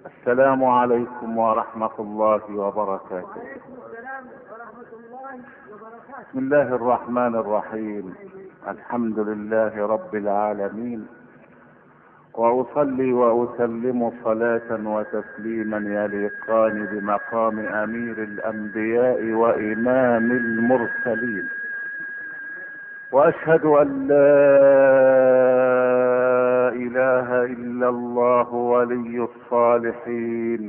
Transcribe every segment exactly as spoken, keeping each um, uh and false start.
السلام عليكم ورحمة الله وبركاته. وعليكم السلام ورحمة الله وبركاته. بسم الله الرحمن الرحيم. الحمد لله رب العالمين، وأصلي وأسلم صلاة وتسليما يليقان بمقام أمير الأنبياء وإمام المرسلين، وأشهد أن لا إله إلا الله ولي الصالحين،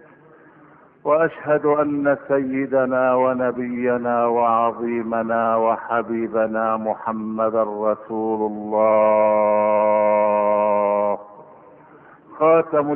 وأشهد أن سيدنا ونبينا وعظيمنا وحبيبنا محمدا رسول الله، خاتم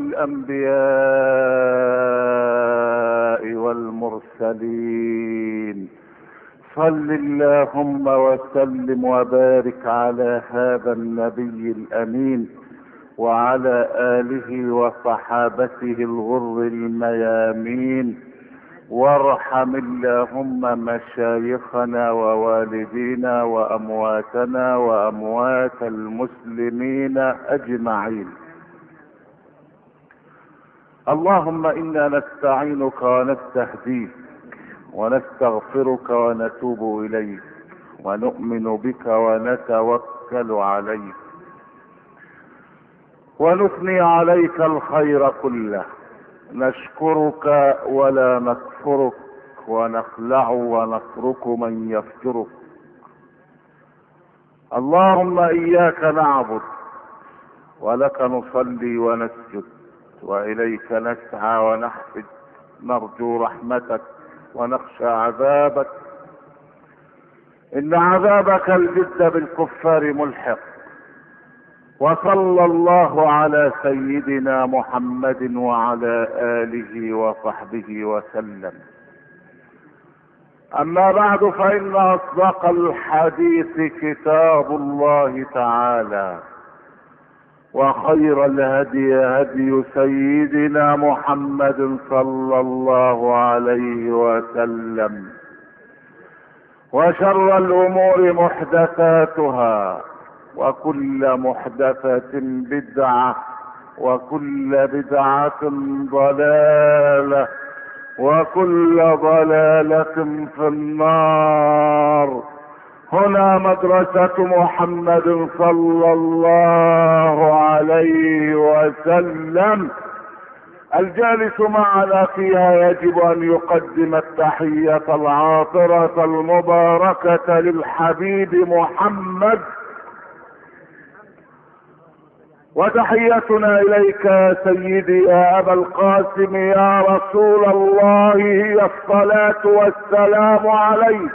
الأنبياء والمرسلين. صل اللهم وسلم وبارك على هذا النبي الأمين وعلى آله وصحابته الغر الميامين، وارحم اللهم مشايخنا ووالدينا وأمواتنا وأموات المسلمين أجمعين. اللهم إنا نستعينك ونستهديك ونستغفرك ونتوب إليك ونؤمن بك ونتوكل عليك ونثني عليك الخير كله، نشكرك ولا نكفرك ونخلع ونترك من يفجرك. اللهم إياك نعبد ولك نصلي ونسجد وإليك نسعى ونحفد، نرجو رحمتك ونخشى عذابك، إن عذابك الجد بالكفار ملحق. وصلى الله على سيدنا محمد وعلى آله وصحبه وسلم. أما بعد، فإن أصدق الحديث كتاب الله تعالى، وخير الهدي هدي سيدنا محمد صلى الله عليه وسلم، وشر الأمور محدثاتها، وكل محدثة بدعة، وكل بدعة ضلالة، وكل ضلالة في النار. هنا مدرسة محمد صلى الله عليه وسلم، الجالس معنا فيها يجب أن يقدم التحية العاطرة المباركة للحبيب محمد، وتحيتنا إليك يا سيدي يا أبا القاسم يا رسول الله هي الصلاة والسلام عليك،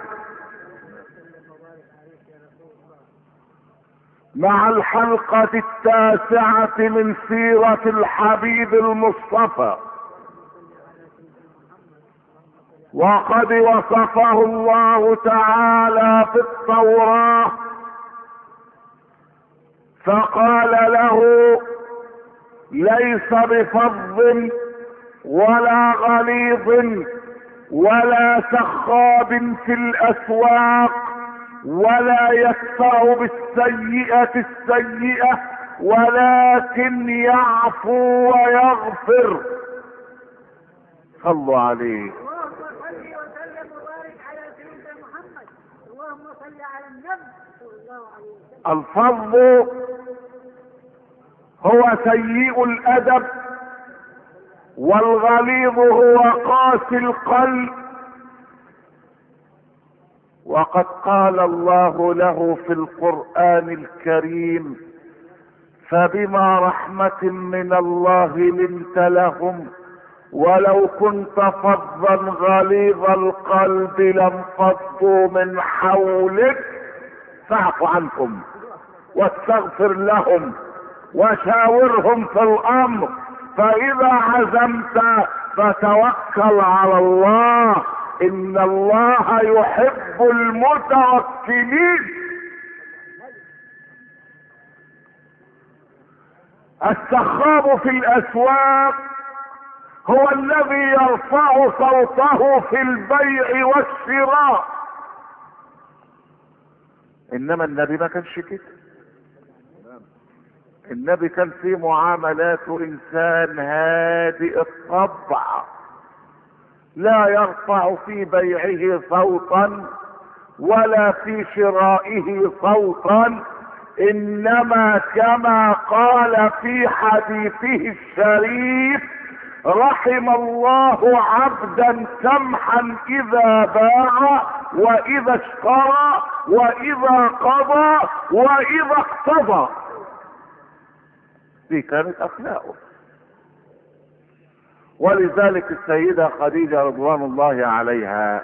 مع الحلقة التاسعة من سيرة الحبيب المصطفى. وقد وصفه الله تعالى في التوراة فقال له: ليس بفظ ولا غليظ ولا سخاب في الأسواق، ولا يدفع بالسيئة السيئة، ولكن يعفو ويغفر. صلوا عليه. اللهم صل وسلم وبارك على سيدنا محمد. اللهم صل على النبي صلى الله عليه وسلم. الفظ هو سيء الأدب، والغليظ هو قاسي القلب. وقد قال الله له في القرآن الكريم: فبما رحمة من الله لنت لهم ولو كنت فظا غليظ القلب لانفضوا من حولك فاعف عنهم واستغفر لهم وشاورهم في الأمر، فإذا عزمت فتوكل على الله، إن الله يحب المتوكلين. السخاب في الأسواق هو الذي يرفع صوته في البيع والشراء، انما النبي ما كانش كده. النبي كان في معاملاته انسان هادئ الطبع، لا يرفع في بيعه صوتا ولا في شرائه صوتا، انما كما قال في حديثه الشريف: رحم الله عبدا سمحا اذا باع واذا اشترى واذا قضى واذا اقتضى. دي كانت اخلاقه. ولذلك السيدة خديجة رضوان الله عليها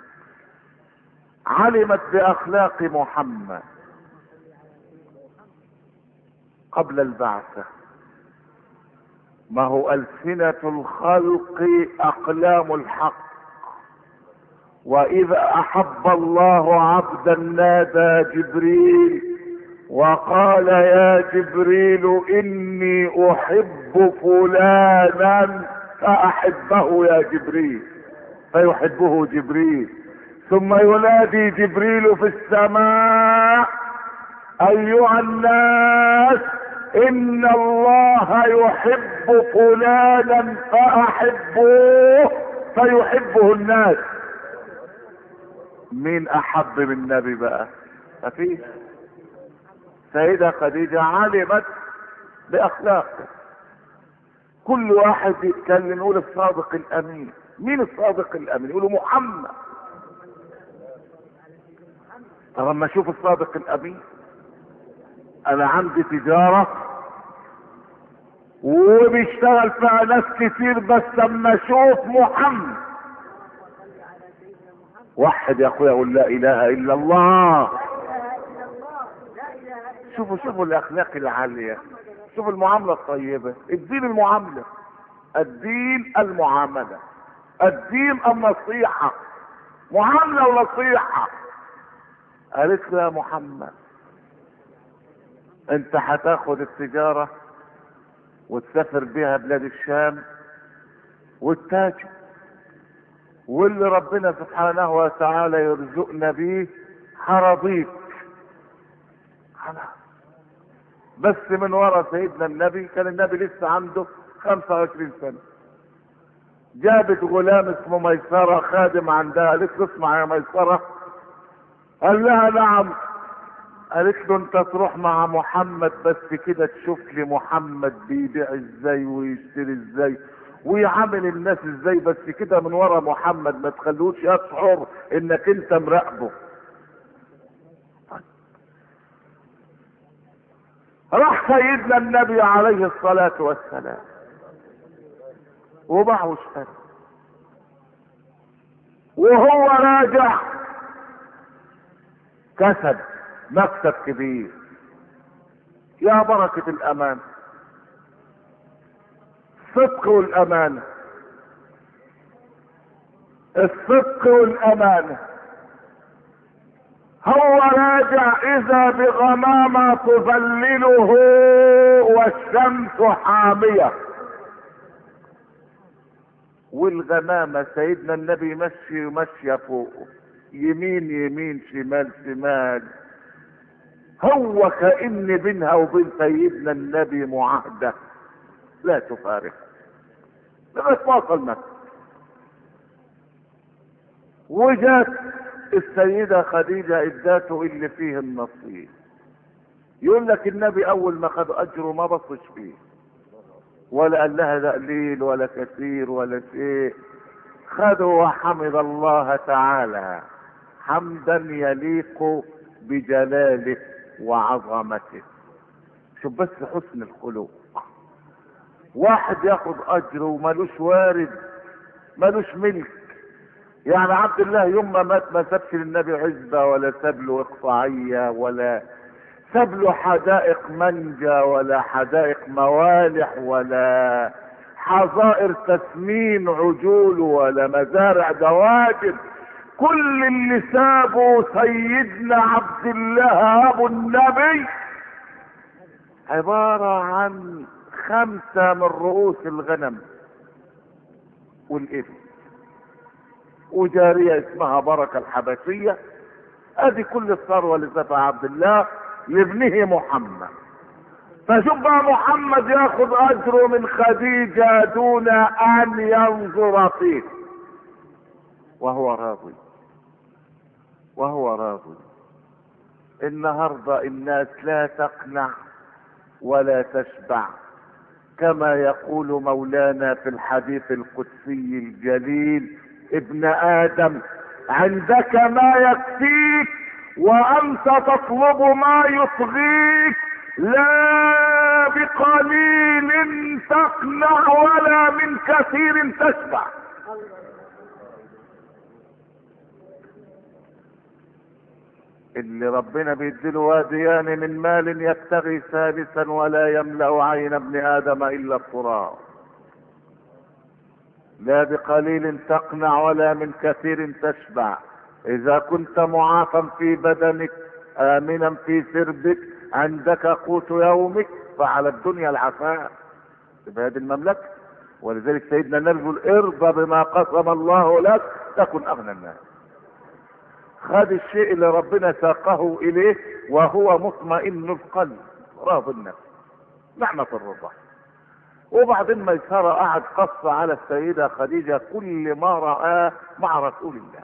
علمت باخلاق محمد قبل البعثة. ما هو ألسنة الخلق أقلام الحق، وإذا أحب الله عبدا نادى جبريل وقال: يا جبريل إني أحب فلانا فأحبه يا جبريل، فيحبه جبريل. ثم ينادي جبريل في السماء: أيها الناس إن الله يحب فلانا فأحبوه، فيحبه الناس. مين أحب من النبي بقى؟ مفيش. سيدة خديجة علمت بأخلاقه. كل واحد يتكلم يقول الصادق الأمين. مين الصادق الأمين؟ يقولوا محمد. طب اما اشوف الصادق الأمين. انا عندي تجارة وبيشتغل فيها ناس كتير، بس اما اشوف محمد وحد يا اخويا اقول لا اله الا الله. شوفوا شوفوا الاخلاق العالية، شوفوا المعاملة الطيبة. الدين المعاملة، الدين المعاملة، الدين النصيحة، معاملة ونصيحة. قالت له: يا محمد انت هتاخد التجارة وتسافر بيها بلاد الشام والتاجر، واللي ربنا سبحانه وتعالى يرزقنا بيه هرضيك. خلاص. بس من ورا سيدنا النبي، كان النبي لسه عنده خمسة وعشرين سنة، جابت غلام اسمه ميسرة خادم عندها. قالت له: اسمع يا ميسرة. قال لها: نعم. قالت له: انت تروح مع محمد بس كده تشوف لي محمد بيبيع ازاي ويشتري ازاي ويعامل الناس ازاي، بس كده من ورا محمد، ما تخلوش يشعر انك انت مراقبه. راح سيدنا النبي عليه الصلاة والسلام وباع واشترى، وهو راجع كسب مكسب كبير. يا بركة الأمان، الصدق والأمانة، الصدق والأمانة. هو راجع إذا بغمامة تظلله والشمس حامية، والغمامة سيدنا النبي مشي مشي فوقه، يمين يمين شمال شمال. هو كأن بينها وبين سيدنا النبي معاهدة لا تفارق لغاية ما وصل مكة. وجات السيدة خديجة اداته اللي فيه النصيب. يقول لك النبي اول ما خد اجره ما بصش فيه، ولا قال لها ده قليل ولا كثير ولا شيء. خده وحمد الله تعالى حمدا يليق بجلاله وعظمته. شوف بس حسن الخلق. واحد ياخد اجر ومالوش وارد، مالوش ملك. يعني عبد الله يوم ما مات ما سابش للنبي عزبة ولا ساب له اقطاعية ولا ساب له حدائق منجا ولا حدائق موالح ولا حظائر تسمين عجول ولا مزارع دواجن. كل اللي سابه سيدنا عبد الله ابو النبي عبارة عن خمسة من رؤوس الغنم والإبل وجارية اسمها بركة الحبشية. ادي كل الثروة اللي سابها عبد الله لابنه محمد. فشوف بقى محمد ياخد اجره من خديجة دون ان ينظر فيه، وهو راضي وهو راضي. النهاردة الناس لا تقنع ولا تشبع، كما يقول مولانا في الحديث القدسي الجليل: ابن ادم عندك ما يكفيك وانت تطلب ما يطغيك، لا بقليل تقنع ولا من كثير تشبع. اللي ربنا بيديله واديان من مال يبتغي ثالثا ولا يملأ عين ابن ادم الا التراب. لا بقليل تقنع ولا من كثير تشبع. اذا كنت معافى في بدنك امنا في سربك عندك قوت يومك فعلى الدنيا العفاء بهذه المملكة. ولذلك سيدنا النبي يقول: ارضى بما قسم الله لك تكن اغنى الناس. خد الشيء اللي ربنا ساقه اليه وهو مطمئن القلب راضي النفس، نعمة الرضا. وبعدين ميسرة قعد قص على السيدة خديجة كل ما رآه مع رسول الله.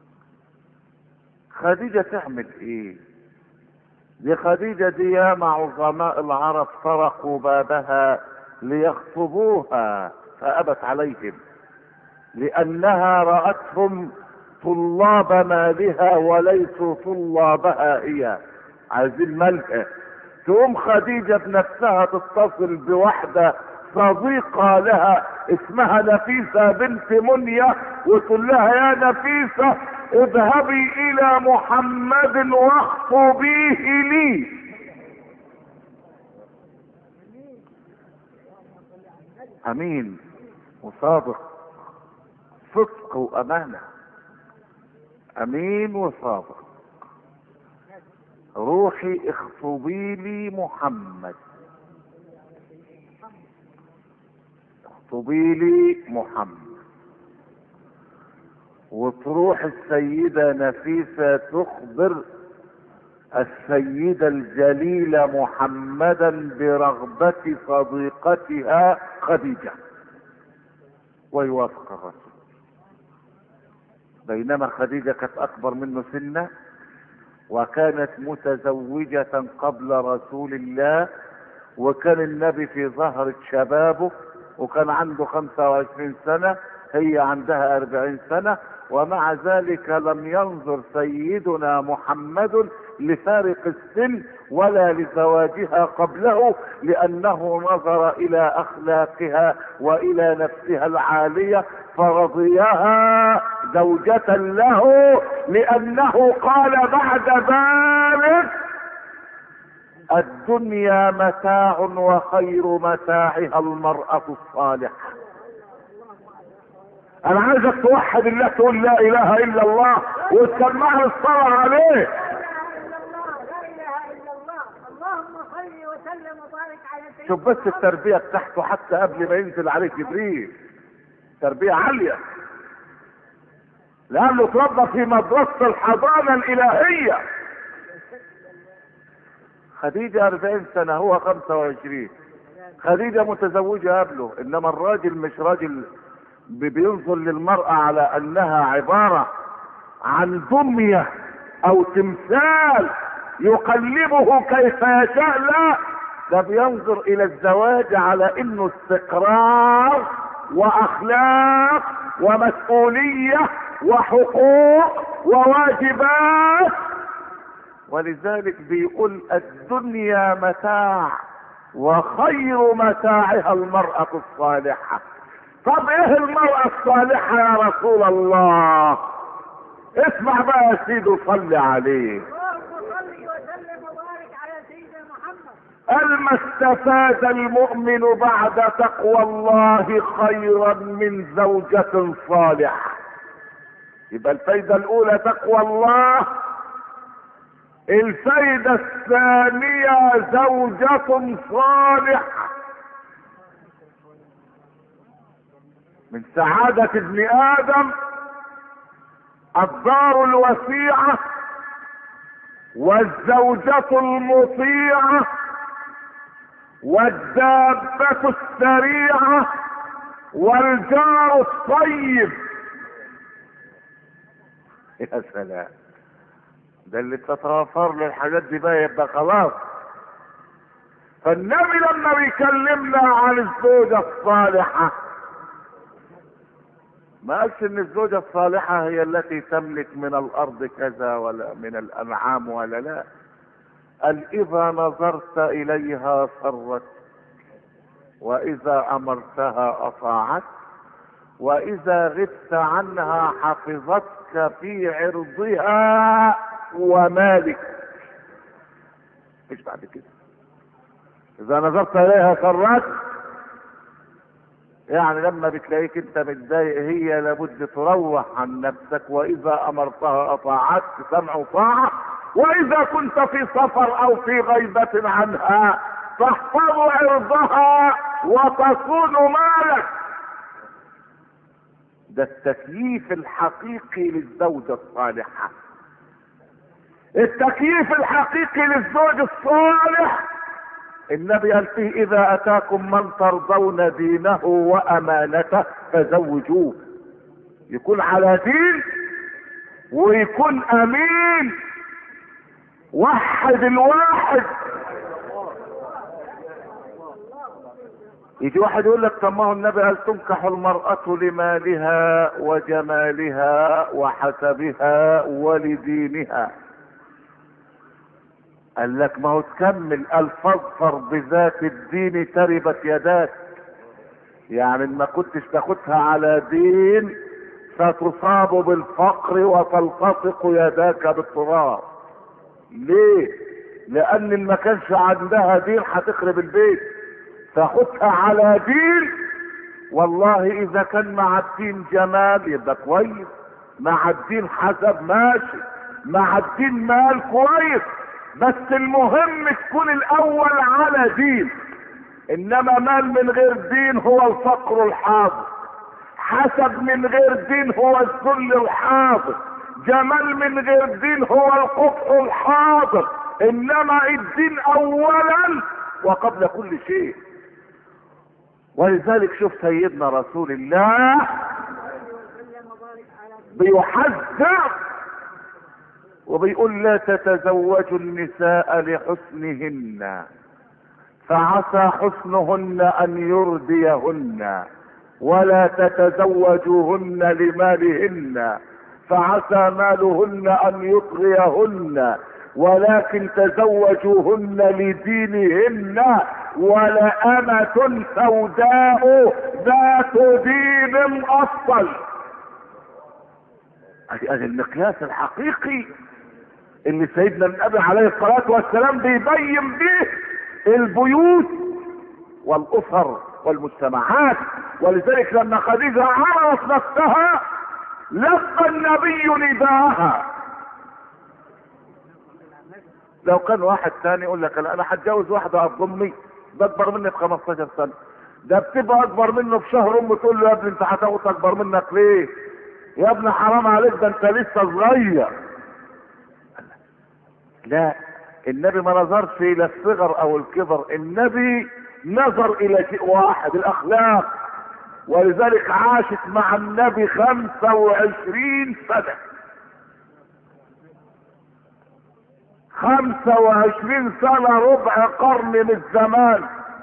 خديجة تعمل ايه؟ دي خديجة دي ياما عظماء العرب طرقوا بابها ليخطبوها فأبت عليهم، لأنها رأتهم طلاب مالها وليسوا طلابها هي، عايزين مالها. تقوم خديجة بنفسها تتصل بواحدة صديقة لها اسمها نفيسة بنت منية وتقول لها: يا نفيسة اذهبي الى محمد واخطبيه لي. امين وصادق، صدق وامانة، امين وصادق. روحي اخطبي لي محمد، اخطبي لي محمد. وتروح السيدة نفيسة تخبر السيدة الجليلة محمدا برغبة صديقتها خديجة، ويوافق الرسول. بينما خديجة كانت اكبر منه سنا وكانت متزوجة قبل رسول الله، وكان النبي في ظهر شبابه وكان عنده خمسة وعشرين سنة، هي عندها أربعين سنة، ومع ذلك لم ينظر سيدنا محمد لفارق السن ولا لزواجها قبله، لأنه نظر إلى أخلاقها وإلى نفسها العالية فرضيها زوجة له، لأنه قال بعد ذلك: الدنيا متاع وخير متاعها المرأة الصالحة. انا عايزك توحد الله، تقول لا اله الا الله وتسمعني الصلاة عليه. لا اله الا الله، لا اله الا الله. اللهم صل وسلم وبارك على سيدنا. شوف بس التربية بتاعته حتى قبل ما ينزل عليه جبريل، تربية عالية، لانه اتربى في مدرسة الحضانة الالهية. خديجة أربعين سنة هو خمسة وعشرين. خديجة متزوجة قبله، انما الراجل مش راجل بينظر للمرأة على انها عبارة عن دمية او تمثال يقلبه كيف يشاء، لا، ده بينظر الى الزواج على انه استقرار واخلاق ومسؤولية وحقوق وواجبات. ولذلك بيقول: الدنيا متاع وخير متاعها المرأة الصالحة. طب ايه المرأة الصالحة يا رسول الله؟ اسمع بقى يا سيدي وصلي عليه. اللهم صل وسلم وبارك على سيدنا محمد. ألما استفاد المؤمن بعد تقوى الله خيرا من زوجة صالحة. يبقى الفايدة الأولى تقوى الله، الفايدة الثانية زوجة صالحة. من سعادة ابن آدم الدار الوسيعة والزوجة المطيعة والدابة السريعة والجار الطيب. يا سلام، ده اللي تتوفر له الحاجات دي بقى يبقى خلاص. فالنبي لما بيكلمنا عن الزوجة الصالحة ما قالش ان الزوجة الصالحة هي التي تملك من الارض كذا ولا من الانعام ولا لا. قال اذا نظرت اليها سرت، واذا امرتها اطاعت، واذا غبت عنها حفظتك في عرضها ومالك. مش بعد كده. اذا نظرت اليها سرت يعني لما بتلاقيك انت متضايق هي لابد تروح عن نفسك، واذا امرتها اطاعتك سمع وطاعه، واذا كنت في سفر او في غيبة عنها تحفظ عرضها وتصون مالك. ده التكييف الحقيقي للزوجة الصالحة. التكييف الحقيقي للزوج الصالح النبي قال فيه اذا اتاكم من ترضون دينه وامانته فزوجوه. يكون على دين ويكون امين. وحد الواحد. يجي واحد يقول لك طب ما هو النبي قال تنكح المرأة لمالها وجمالها وحسبها ولدينها. قال لك ما هو تكمل قال فاظفر بذات الدين تربت يداك. يعني ما كنتش تاخدها على دين فتصاب بالفقر وتلتصق يداك بالتراب. ليه؟ لان ما كانش عندها دين هتخرب البيت. تاخدها على دين، والله اذا كان مع الدين جمال يبقى كويس، مع الدين حسب ماشي، مع الدين مال كويس، بس المهم تكون الاول على دين. انما مال من غير دين هو الفقر الحاضر، حسب من غير دين هو الذل الحاضر، جمال من غير دين هو القبح الحاضر. انما الدين اولا وقبل كل شيء. ولذلك شوف سيدنا رسول الله بيحذر وبيقول لا تتزوجوا النساء لحسنهن فعسى حسنهن ان يرديهن، ولا تتزوجوهن لمالهن فعسى مالهن ان يطغيهن، ولكن تزوجوهن لدينهن، ولأمة سوداء ذات دين أصل. ادي المقياس الحقيقي اللي سيدنا النبي عليه الصلاة والسلام بيبين به البيوت والأسر والمجتمعات. ولذلك لما خديجة عرفت نفسها لبى النبي نداءها. لو كان واحد تاني يقول لك انا هتجوز واحدة قد امي، ده اكبر مني ب خمستاشر سنة، ده بتبقى اكبر منه بشهر، امه تقول له يا ابني انت هتاخد اكبر منك ليه؟ يا ابني حرام عليك ده انت لسه صغير. لا، النبي ما نظرش الى الصغر او الكبر، النبي نظر الى شيء واحد، الاخلاق. ولذلك عاشت مع النبي خمسة وعشرين سنة، خمسة وعشرين سنة، ربع قرن من الزمان،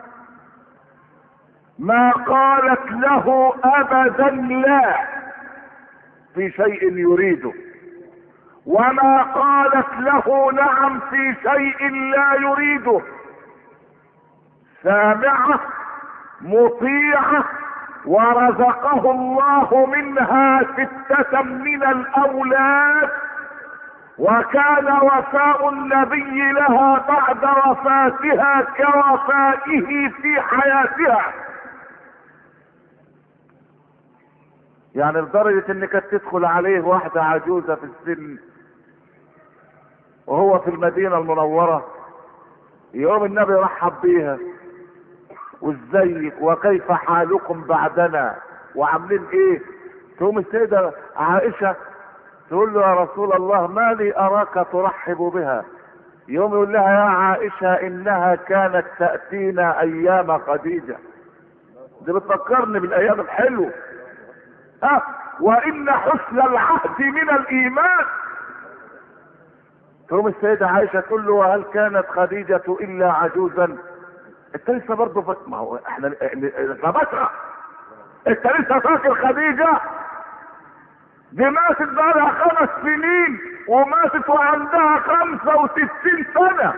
ما قالت له ابدا لا في شيء يريده، وما قالت له نعم في شيء لا يريده. سامعة مطيعة، ورزقه الله منها ستة من الاولاد، وكان وفاء النبي لها بعد وفاتها كوفائه في حياتها. يعني لدرجة انك تدخل عليه واحدة عجوزة في السن وهو في المدينة المنورة، يوم النبي رحب بيها، وازيك وكيف حالكم بعدنا وعاملين ايه؟ تقوم السيدة عائشة تقول له يا رسول الله ما لي اراك ترحب بها، يوم يقول لها يا عائشة انها كانت تأتينا ايام خديجة. دي بتفكرني بالايام الحلوة. ها وان حسن العهد من الايمان. تقوم السيدة عائشة تقول له وهل كانت خديجة الا عجوزا؟ انت لسه برضه فاكر؟ ما هو احنا احنا بشرة. انت لسه فاكر خديجة؟ دي ماتت بقالها خمس سنين وماتت وعندها خمسة وستين سنة.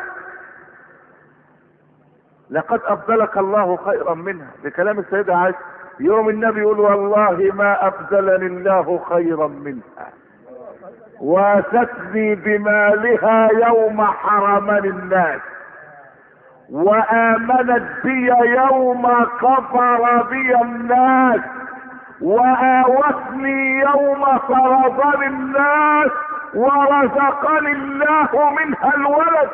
لقد ابدلك الله خيرا منها. بكلام السيدة عائشة. يوم النبي يقول والله ما ابدلني الله خيرا منها واتتني بمالها يوم حرمني الناس وآمنت بي يوم كفر بي الناس وآوتني يوم طردني الناس ورزقني الله منها الولد.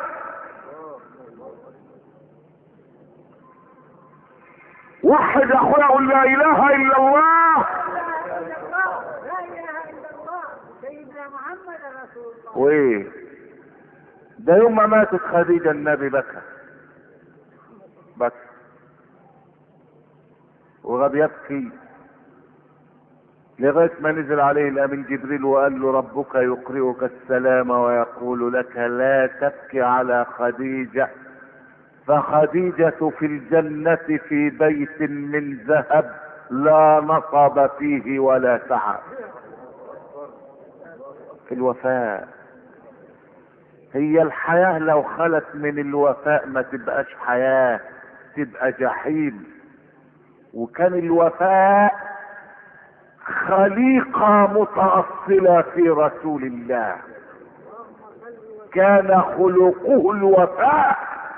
وحد يا اخويا قل لا اله الا الله. لا اله الا الله سيدنا محمد رسول الله. وايه ده يوم ما ماتت خديجة النبي بكى بكى وغاب يبكي لغاية ما نزل عليه الامين جبريل وقال له ربك يقرئك السلام ويقول لك لا تبكي على خديجة فخديجة في الجنة في بيت من ذهب لا نصب فيه ولا تعب. في الوفاء. هي الحياة لو خلت من الوفاء ما تبقاش حياة، تبقى جحيم. وكان الوفاء خليقة متأصلة في رسول الله. كان خلقه الوفاء.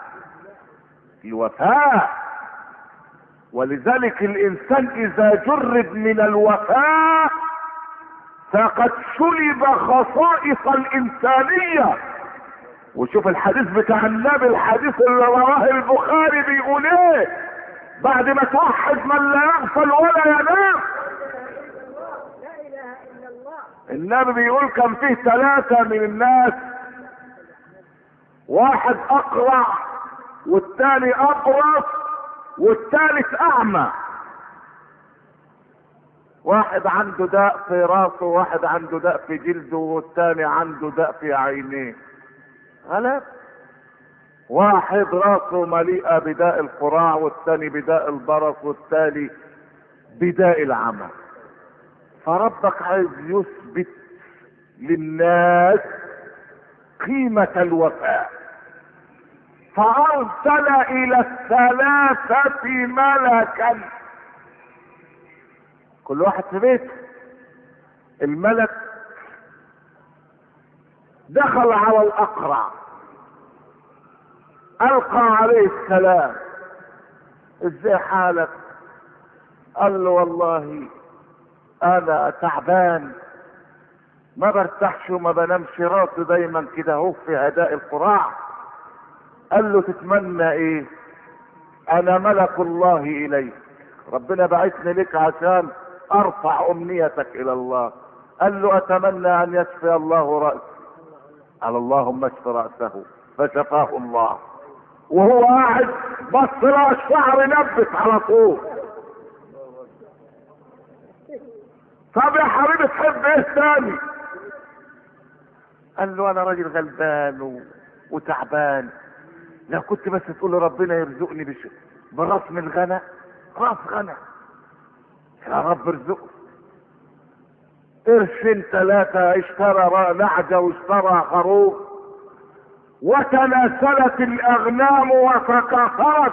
الوفاء. ولذلك الانسان اذا جرد من الوفاء فقد سلب خصائص الانسانية. وشوف الحديث بتاع النبي، الحديث اللي رواه البخاري بيقول ايه بعد ما توحد من لا يغفل ولا ينام. لا اله الا الله. النبي بيقول كان فيه ثلاثة من الناس، واحد اقرع والتاني ابرص والثالث اعمى. واحد عنده داء في راسه وواحد عنده داء في جلده والثاني عنده داء في عينيه. غلط. واحد راسه مليئة بداء القراع والثاني بداء البرص والثاني بداء العمى. فربك عايز يثبت للناس قيمة الوفاء، فأرسل إلى الثلاثة ملكا، كل واحد في بيته. الملك دخل على الأقرع، ألقى عليه السلام، ازاي حالك؟ قال له والله أنا تعبان ما برتاحش وما بنامش، راسي دايما كده اهو في هداء القراع. قال له تتمنى ايه؟ انا ملك الله اليك، ربنا بعثني لك عشان ارفع امنيتك الى الله. قال له اتمنى ان يشفي الله رأسي. قال اللهم اشف رأسه فشفاه الله. وهو قاعد بص له الشعر نبت على طول. طب يا حبيبي تحب ايه تاني؟ قال له انا راجل غلبان و... وتعبان، لو كنت بس تقول ربنا يرزقني بش... براس من غنى، راس غنى يا رب ارزقه. قرشين ثلاثة اشترى نعجة واشترى خروف، وتناسلت الاغنام وتكاثرت،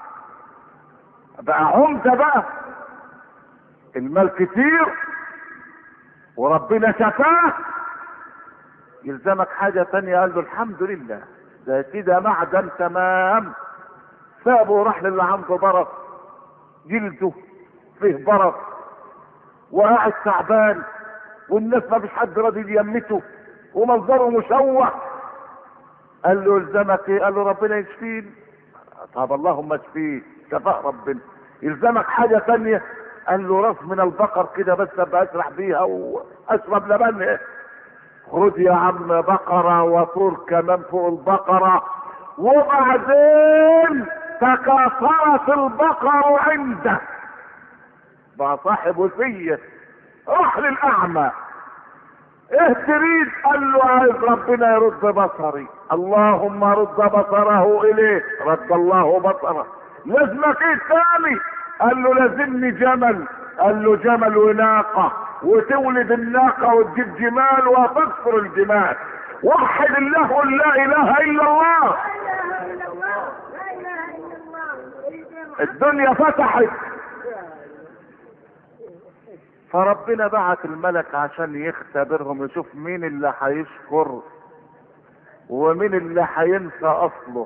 بقى عمدة بقى، المال كتير وربنا شفاه. يلزمك حاجة تانية؟ قال له الحمد لله ده كده معدن تمام. سابه وراح للي عنده برص، جلده فيه برص وقاعد تعبان والناس ما فيش حد راضي يمته ومنظره مشوه. قال له يلزمك ايه؟ قال له ربنا يشفيني. طب اللهم اشفيه، شفاء ربنا. يلزمك حاجة تانية؟ قال له راس من البقر كده بس ابقى اسرح بيها واشرب لبنها. خد يا عم بقرة وطور كمان فوق البقرة. وبعدين تكاثرت البقر عنده، بقى صاحب وصية. راح للأعمى، ايه تريد؟ قال له عايز ربنا يرد بصري. اللهم رد بصره اليه. رد الله بصره. لازمك ايه تاني؟ قال له لازمني جمل. قال له جمل وناقة، وتولد الناقة وتجيب جمال وتكسر الجمال. وحد الله قل لا اله الا الله. لا اله الا الله، لا اله الا الله. الدنيا فتحت. فربنا بعت الملك عشان يختبرهم، يشوف مين اللي هيشكر ومين اللي هينسى اصله.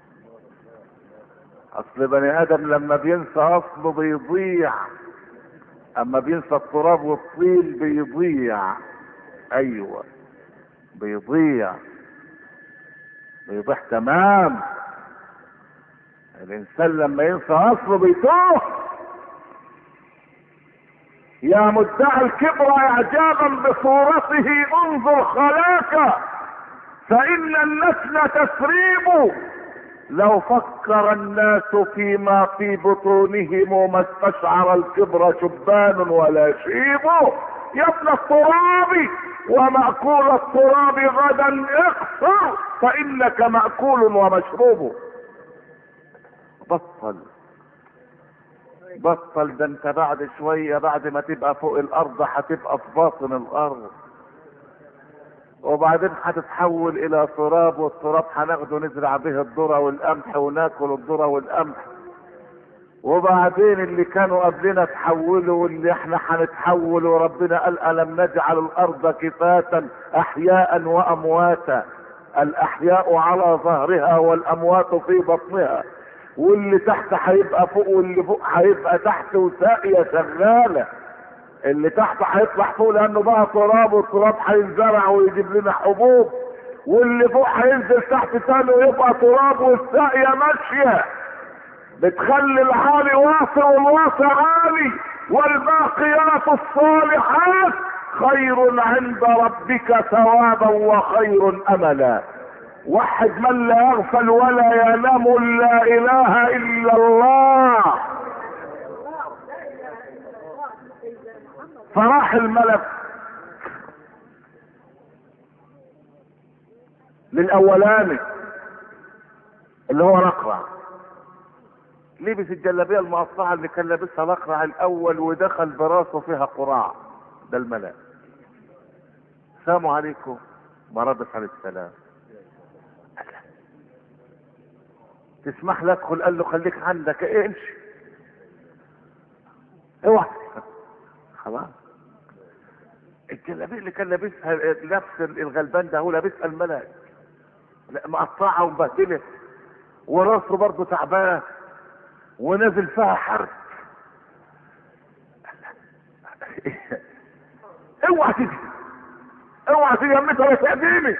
اصل بني ادم لما بينسى اصله بيضيع، اما بينسى التراب والطين بيضيع. ايوه بيضيع، بيضيع تمام. الانسان لما ينسى اصله بيتوه. يا مدعي الكبر اعجابا بصورته انظر خلاك، فان النسل تسريب. لو فكر الناس فيما في بطونهم ما استشعر الكبر شبان ولا شيب. يا ابن التراب ومأكول التراب غدا اقصر، فانك مأكول ومشروب. بطل بطل، ده انت بعد شوية بعد ما تبقى فوق الارض هتبقى في باطن الارض، وبعدين هتتحول الى تراب، والتراب هناخده نزرع به الذرة والقمح وناكل الذرة والقمح. وبعدين اللي كانوا قبلنا تحولوا واللي احنا هنتحول. وربنا قال ألم نجعل الارض كفاتا احياء وامواتا. الاحياء على ظهرها والاموات في بطنها. واللي تحت هيبقى فوق واللي فوق هيبقى تحت، وساقية شغالة. اللي تحت هيطلع فوق لانه بقى تراب، والتراب هينزرع ويجيب لنا حبوب. واللي فوق هينزل تحت تاني ويبقى تراب، والساقية ماشية بتخلي العالي واصل والواصل عالي. والباقيات الصالحات خير عند ربك ثوابا وخير املا. وحد من لا يغفل ولا ينام. لا اله الا الله. فراح الملك للاولاني اللي هو الاقرع، لبس الجلابيه المقطعه اللي كان لابسها الاقرع الاول، ودخل براسه فيها قراع. ده الملك. السلام عليكم. ما ردش عليه السلام. تسمح لي ادخل؟ قال له خليك عندك. ايه امشي اوعى. خلاص الجلابيه اللي كان لابسها نفس الغلبان ده هو لابسها الملك، مقطعه ومبهدله، وراسه برضه تعبان ونازل فيها حرب. اوعى تيجي، اوعى تيجي يا عمتي ولا تأذيني.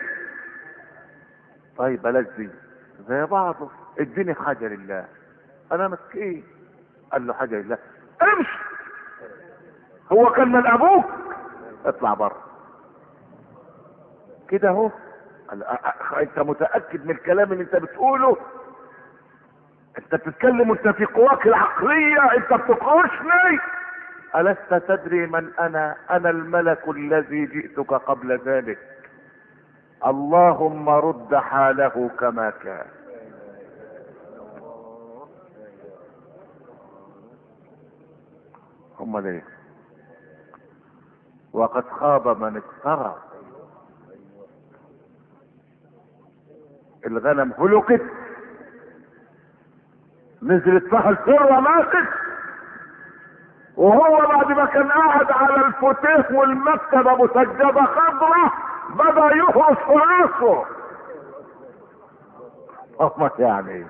طيب بلاش دي زي بعضه. اديني حاجه لله، انا مسكين. قال له حاجه لله. امشي. هو كان من ابوك؟ اطلع بره كده اهو. انت متاكد من الكلام اللي انت بتقوله؟ انت بتتكلم وانت في قواك العقليه، انت بتقرشني. ألست تدري من انا؟ انا الملك الذي جئتك قبل ذلك. اللهم رد حاله كما كان. هم ليه؟ وقد خاب من افترى. الغنم هلكت، نزلت فيها السره ماتت، وهو بعد ما كان قاعد على الفتيح والمكتبه مسجده خضراء بدا يهرس في راسه. هم يعني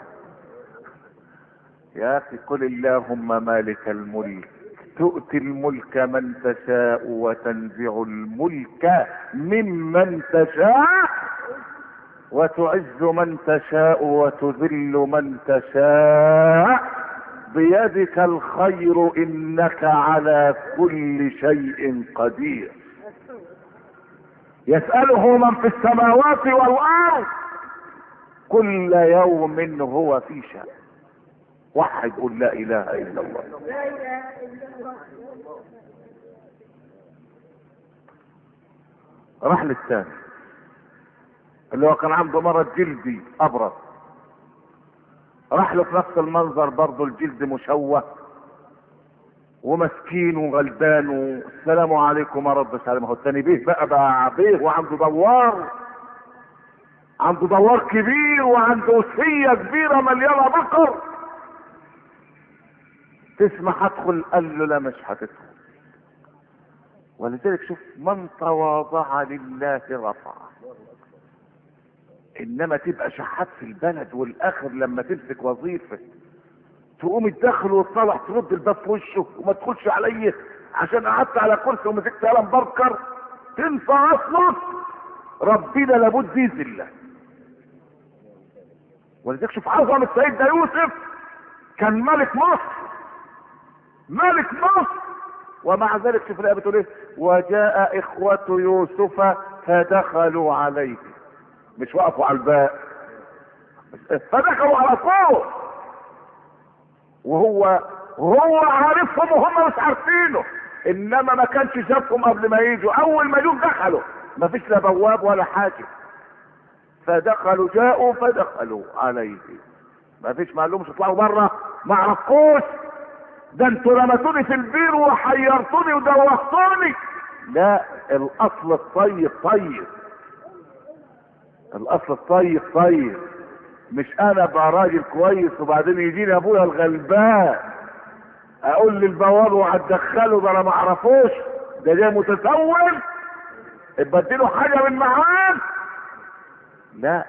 يا اخي قل اللهم مالك الملك تؤتي الملك من تشاء وتنزع الملك ممن تشاء وتعز من تشاء وتذل من تشاء بيدك الخير انك على كل شيء قدير. يسأله من في السماوات والارض كل يوم هو في شأن. وحد قل لا اله الا الله. لا اله الا الله. راح للثاني اللي هو كان عنده مرض جلدي ابرص، راح له في نفس المنظر برضه، الجلد مشوه ومسكين وغلبان، والسلام عليكم ما ردش عليه. ما هو الثاني بيه بقى بقى بيه وعنده دوار، عنده دوار كبير وعنده وصيه كبيره مليانه بقر. تسمح ادخل؟ قال له لا مش هتدخل. ولذلك شوف، من تواضع لله رفعه. انما تبقى شحات في البلد والاخر لما تمسك وظيفه تقوم تدخل وتطلع ترد الباب في وشه وما تدخلش عليه عشان قعدت على كرسي ومسكت قلم بركر، تنسى اصلك. ربنا لابد يذله. ولذلك شوف عظمه سيدنا يوسف، كان ملك مصر، ملك مصر، ومع ذلك شوف الايه بتقول ايه؟ وجاء اخوة يوسف فدخلوا عليه. مش وقفوا على الباب، فدخلوا على طول، وهو وهو عارفهم وهم مش عارفينه. انما ما كانش شافهم قبل ما يجوا، اول ما يجوا دخلوا، ما فيش لا بواب ولا حاجه. فدخلوا، جاءوا فدخلوا عليه. ما فيش، ما قالهمش اطلعوا بره، ما عرفوش. ده انتوا رمتوني في البير وحيرتوني ودوختوني. لا، الاصل الطيب طيب، الاصل الطيب طيب. مش انا ابقى راجل كويس وبعدين يجيني ابويا الغلبان اقول للبواب وهتدخله، ده انا ما اعرفوش، ده جاي متسول ابدله حاجه من معاه. لا.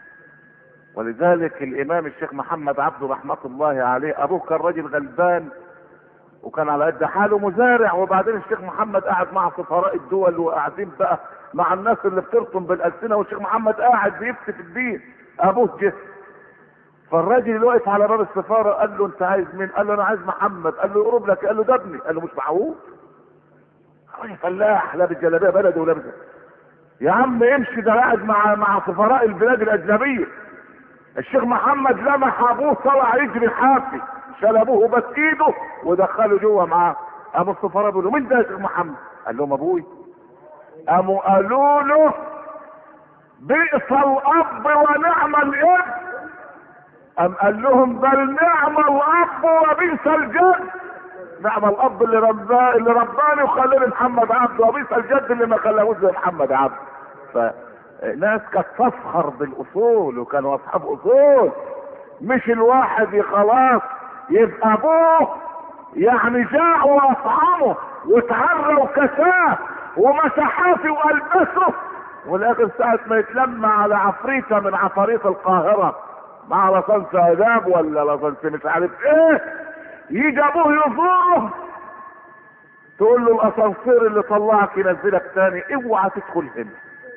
ولذلك الامام الشيخ محمد عبده رحمه الله عليه، ابوه كان راجل غلبان وكان على قد حاله مزارع، وبعدين الشيخ محمد قاعد مع سفراء الدول وقاعدين بقى مع الناس اللي بترسم بالالسنه، والشيخ محمد قاعد بيفتي في الدين. ابوه جه، فالراجل اللي واقف على باب السفاره قال له انت عايز مين؟ قال له انا عايز محمد. قال له يقرب لك. قال له ده ابني. قال له مش معقول، راجل فلاح لابس جلابيه بلدي ولابس. يا عم امشي، ده قاعد مع مع سفراء البلاد الاجنبيه. الشيخ محمد لمح ابوه طلع يجري حافي، شال ابوه بس ايده ودخله جوه معاه. ابو السفراء بيقول له مين ده يا شيخ محمد؟ قال لهم ابوي. قاموا قالوا له بئس الاب ونعم الابن. قام قال لهم بل نعم الاب وبئس الجد. نعم الاب اللي رباه اللي رباني وخلاني محمد عبده، وبئس الجد اللي ما خلاهوش زي محمد عبده. فناس كانت تفخر بالاصول وكانوا اصحاب اصول، مش الواحد خلاص يبقى ابوه يعني جاع واطعمه وتعرى وكساه ومسحافي والبسه، والاخر ساعة ما يتلم على عفريته من عفاريت القاهرة مع لصنص اداب ولا لصنص مش عارف ايه، يجي ابوه يزوره تقول له الاسانسير اللي طلعك ينزلك تاني، اوعى تدخل هنا.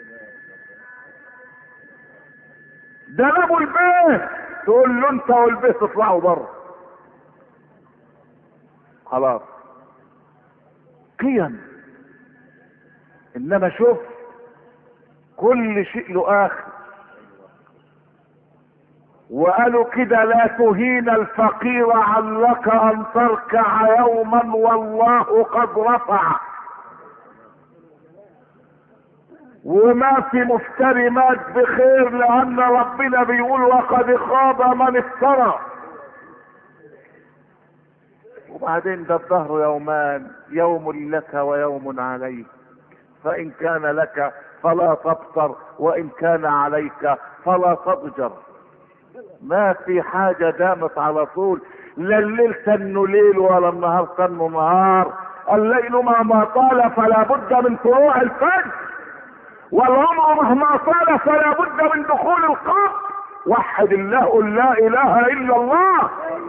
ده ابو البيت تقول له انت والبيت تطلعوا بره. خلاص قيم. انما شوف كل شيء له اخر، وقالوا كده لا تهين الفقير علك ان تركع يوما والله قد رفع. وما في مفتري مات بخير، لان ربنا بيقول وقد خاب من افترى. وبعدين ده الدهر يومان، يوم لك ويوم عليك، فان كان لك فلا تبصر وان كان عليك فلا تضجر. ما في حاجة دامت على طول، لا الليل تنه ليل ولا النهار تنه نهار. الليل مهما طال فلا بد من طلوع الفجر، والعمر مهما طال فلا بد من دخول القبر. وحد الله، قل لا اله الا الله.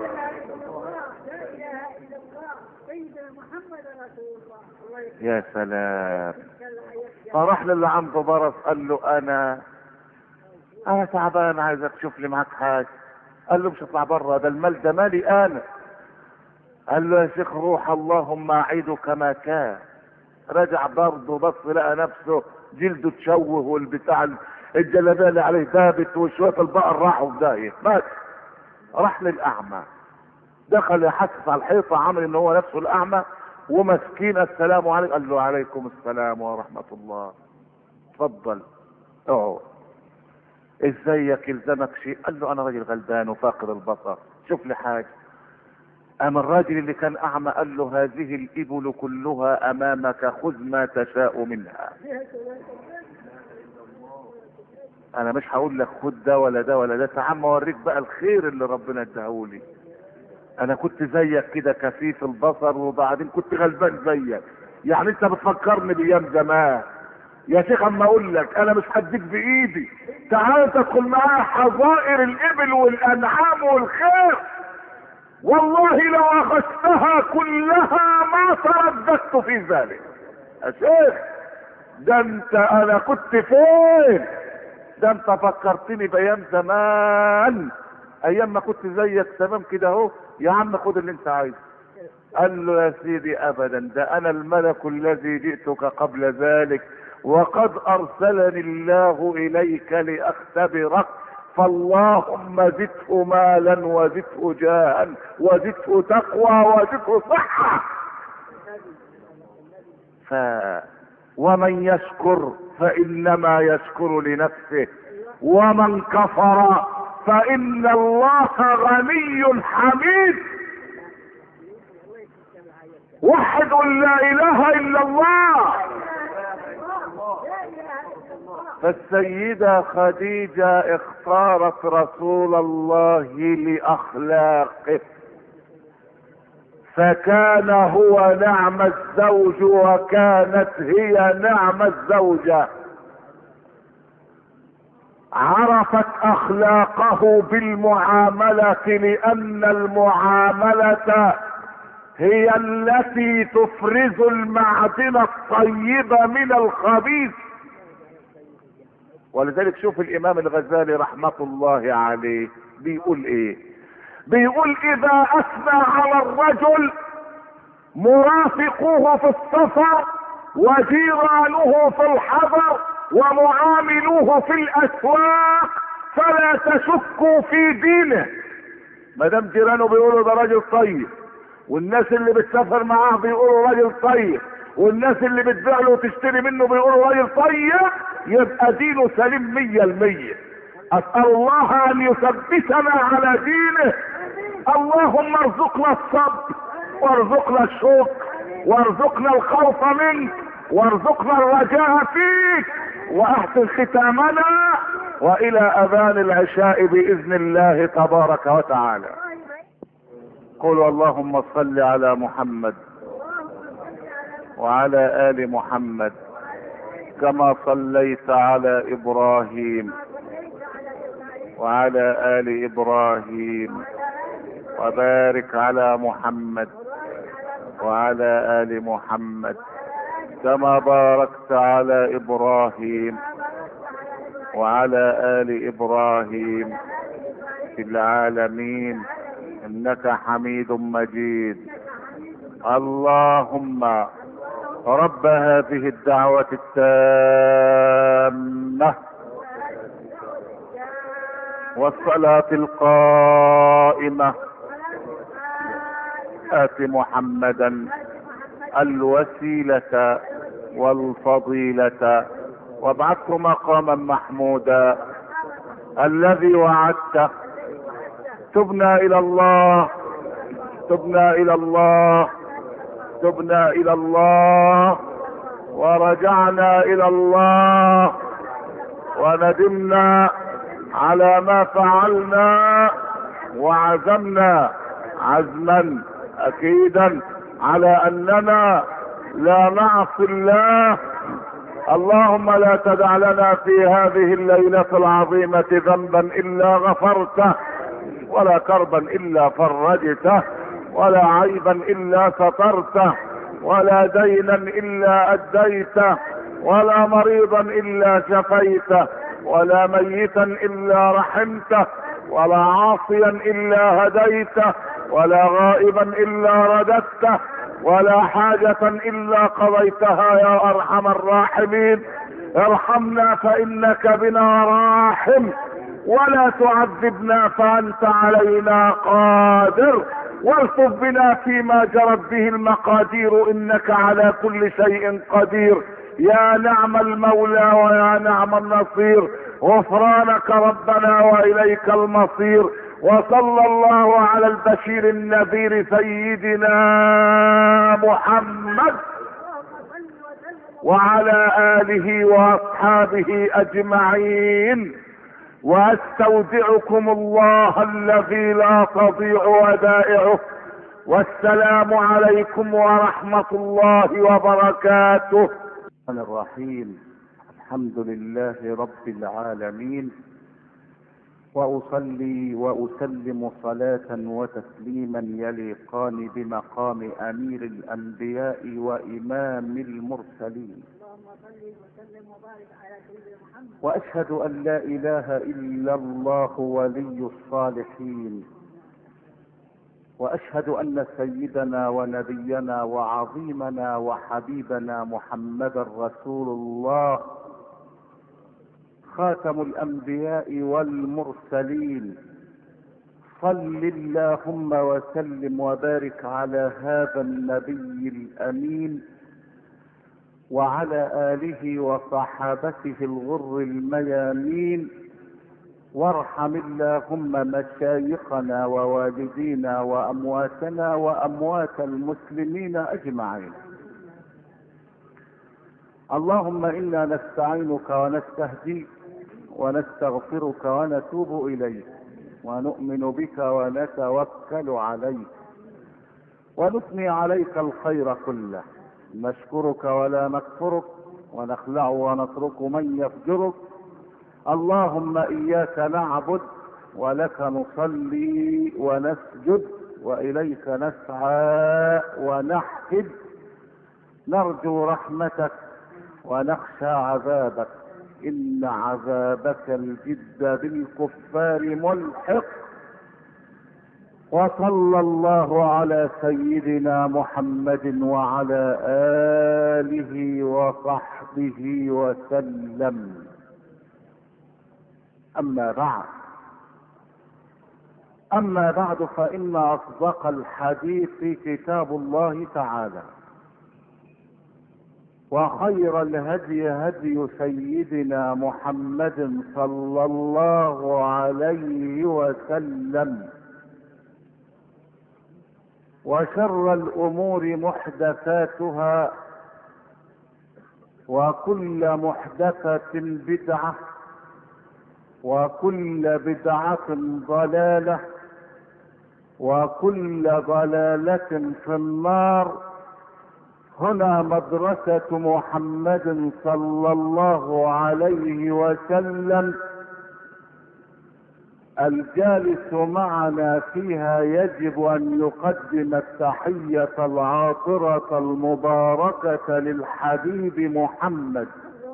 يا سلام. فراح للي عنده برص قال له انا انا تعبان عايزك تشوف لي معاك حاجه. قال له مش هطلع بره، ده المال ده مالي انا. قال له يا شيخ روح اللهم اعيده كما كان. رجع برضه بص لقى نفسه جلده تشوه والبتاع الجلابيه اللي عليه دابت وشويه البقر راحوا في داهيه مات. راح للاعمى دخل يحسس على الحيطه عامل ان هو نفسه الاعمى ومسكين السلام عليكم. قال له عليكم السلام ورحمه الله اتفضل اقعد. ازيك يلزمك شيء؟ قال له انا راجل غلبان وفاقد البصر شوف لي حاجه. اما الراجل اللي كان اعمى قال له هذه الابل كلها امامك خذ ما تشاء منها. انا مش هقول لك خد ده ولا ده ولا ده، تعال اوريك بقى الخير اللي ربنا اداهولي. انا كنت زيك كده كفيف البصر وبعدين كنت غلبان زيك، يعني انت بتفكرني بايام زمان يا شيخ. اما اقول لك انا مش هديك بايدي، تعال تدخل معايا حظائر الابل والانعام والخير، والله لو اخذتها كلها ما ترددت في ذلك. يا شيخ ده انت انا كنت فين؟ ده انت فكرتني بايام زمان، ايام ما كنت زيك تمام كده اهو. يا عم خد اللي انت عايزه. قال له يا سيدي ابدا، ده انا الملك الذي جئتك قبل ذلك وقد ارسلني الله اليك لاختبرك، فاللهم زده مالا وزده جاها وزده تقوى وزده صحة. ف ومن يشكر فانما يشكر لنفسه ومن كفر فان الله غني حميد. وحد لا اله الا الله. فالسيدة خديجة اختارت رسول الله لأخلاقه، فكان هو نعم الزوج وكانت هي نعم الزوجة. عرفت أخلاقه بالمعاملة، لأن المعاملة هي التي تفرز المعدن الطيب من الخبيث. ولذلك شوف الامام الغزالي رحمة الله عليه بيقول ايه؟ بيقول اذا اثنى على الرجل مرافقوه في السفر وجيرانه في الحضر ومعاملوه في الاسواق فلا تشكوا في دينه. ما دام جيرانه بيقولوا ده راجل طيب، والناس اللي بتسافر معاه بيقولوا راجل طيب، والناس اللي بتبيع له وتشتري منه بيقولوا راجل طيب، يبقى دينه سليم مية المية. اسأل الله ان يثبتنا على دينه. اللهم ارزقنا الصبر وارزقنا الشكر وارزقنا الخوف منك وارزقنا الرجاء فيك واحسن ختامنا والى اذان العشاء باذن الله تبارك وتعالى. قولوا اللهم صل على محمد وعلى آل محمد كما صليت على إبراهيم وعلى آل إبراهيم، وبارك على محمد وعلى آل محمد كما باركت على إبراهيم وعلى آل إبراهيم في العالمين إنك حميد مجيد. اللهم رب هذه الدعوة التامة والصلاة القائمة آت محمدا الوسيلة والفضيلة وابعثه مقاما محمودا الذي وعدته. تبنا إلى الله تبنا إلى الله تبنا الى الله ورجعنا الى الله وندمنا على ما فعلنا وعزمنا عزما اكيدا على اننا لا نعصي الله. اللهم لا تدع لنا في هذه الليلة العظيمة ذنبا الا غفرته ولا كربا الا فرجته ولا عيبا الا سترته ولا دينا الا اديته ولا مريضا الا شفيته ولا ميتا الا رحمته ولا عاصيا الا هديته ولا غائبا الا رددته ولا حاجة الا قضيتها يا ارحم الراحمين ارحمنا فانك بنا راحم، ولا تعذبنا فانت علينا قادر، والطف بنا فيما جرت به المقادير، انك على كل شيء قدير. يا نعم المولى ويا نعم النصير، غفرانك ربنا واليك المصير. وصلى الله على البشير النذير سيدنا محمد وعلى آله واصحابه اجمعين. واستودعكم الله الذي لا تضيع ودائعه، والسلام عليكم ورحمة الله وبركاته. الرحيم. الحمد لله رب العالمين، واصلي واسلم صلاة وتسليما يليقان بمقام امير الانبياء وامام المرسلين. واشهد ان لا اله الا الله ولي الصالحين، واشهد ان سيدنا ونبينا وعظيمنا وحبيبنا محمدا رسول الله، خاتم الانبياء والمرسلين. صل اللهم وسلم وبارك على هذا النبي الامين وعلى اله وصحابته الغر الميامين، وارحم اللهم مشايخنا ووالدينا وامواتنا واموات المسلمين اجمعين. اللهم انا نستعينك ونستهديك ونستغفرك ونتوب اليك، ونؤمن بك ونتوكل عليك، ونثني عليك الخير كله، نشكرك ولا نكفرك، ونخلع ونترك من يفجرك. اللهم اياك نعبد ولك نصلي ونسجد واليك نسعى ونحفد، نرجو رحمتك ونخشى عذابك، ان عذابك الجد بالكفار ملحق. وصلى الله على سيدنا محمد وعلى آله وصحبه وسلم. أما بعد أما بعد فإن أصدق الحديث كتاب الله تعالى، وخير الهدي هدي سيدنا محمد صلى الله عليه وسلم، وشر الامور محدثاتها، وكل محدثة بدعة، وكل بدعة ضلالة، وكل ضلالة في النار. هنا مدرسة محمد صلى الله عليه وسلم، الجالس معنا فيها يجب ان يقدم التحية العاطرة المباركة للحبيب محمد،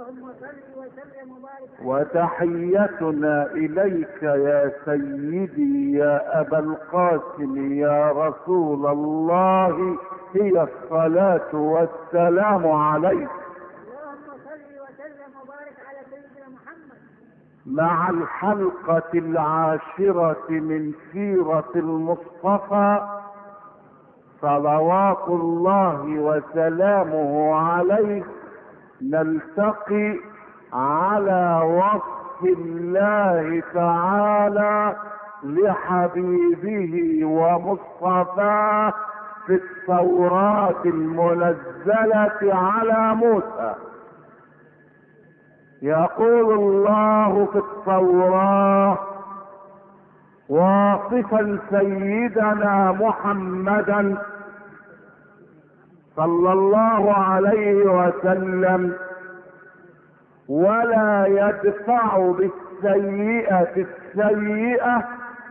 وتحيتنا اليك يا سيدي يا ابا القاسم يا رسول الله هي الصلاة والسلام عليك. مع الحلقة العاشرة من سيرة المصطفى صلوات الله وسلامه عليه، نلتقي على وصف الله تعالى لحبيبه ومصطفاه في التوراة المنزلة على موسى. يقول الله في التوراة واصفا سيدنا محمدا صلى الله عليه وسلم: ولا يدفع بالسيئة السيئة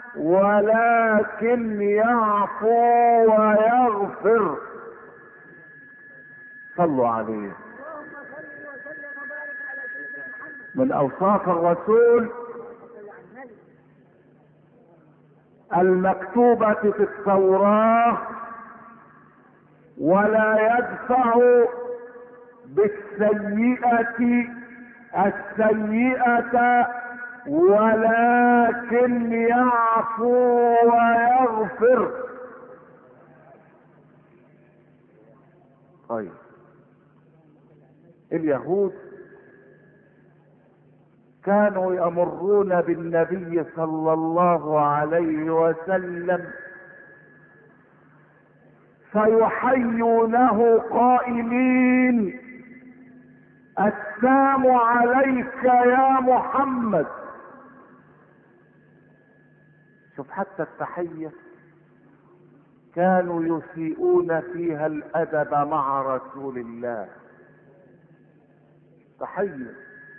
ولكن يعفو ويغفر. صلوا عليه. من اوصاف الرسول المكتوبة في التوراة: ولا يدفع بالسيئة السيئة ولكن يعفو ويغفر. طيب اليهود كانوا يمرون بالنبي صلى الله عليه وسلم فيحيونه قائلين السلام عليك يا محمد. شوف حتى التحية كانوا يسيئون فيها الأدب مع رسول الله. تحية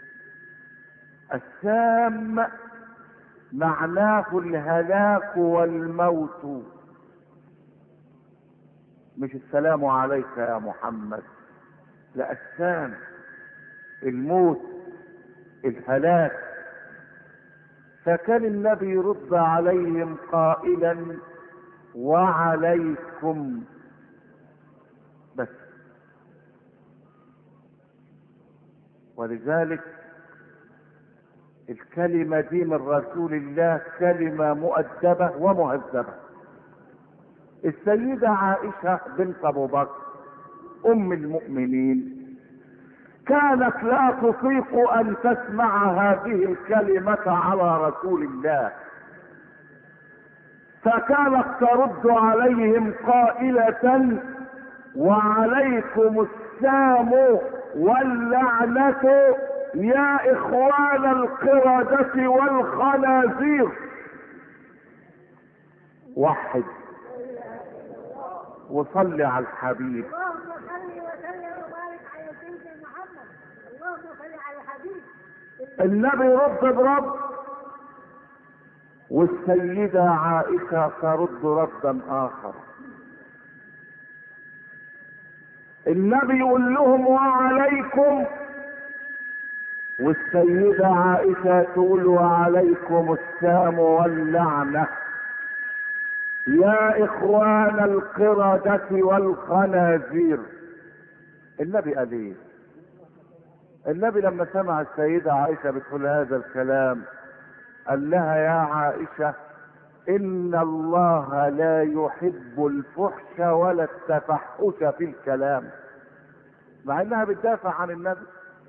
السام معناه الهلاك والموت، مش السلام عليك يا محمد، لا، السام الموت الهلاك. فكان النبي يرد عليهم قائلا وعليكم بس. ولذلك الكلمة دي من رسول الله كلمة مؤدبة ومهذبة. السيدة عائشة بنت ابو بكر ام المؤمنين كانت لا تطيق ان تسمع هذه الكلمة على رسول الله، فكانت ترد عليهم قائلة وعليكم السام واللعنة يا اخوان القردة والخنازير. وحد وصلي على الحبيب. اللهم صل وسلم وبارك على سيدنا محمد. اللهم صل على الحبيب. النبي رد برد، والسيدة عائشة ترد ردا اخر. النبي يقول لهم وعليكم، والسيدة عائشة تقول وعليكم السام واللعنة يا اخوان القردة والخنازير. النبي قال ايه؟ النبي لما سمع السيدة عائشة بتقول هذا الكلام قال لها يا عائشة ان الله لا يحب الفحش ولا التفحش في الكلام. مع انها بتدافع عن النبي،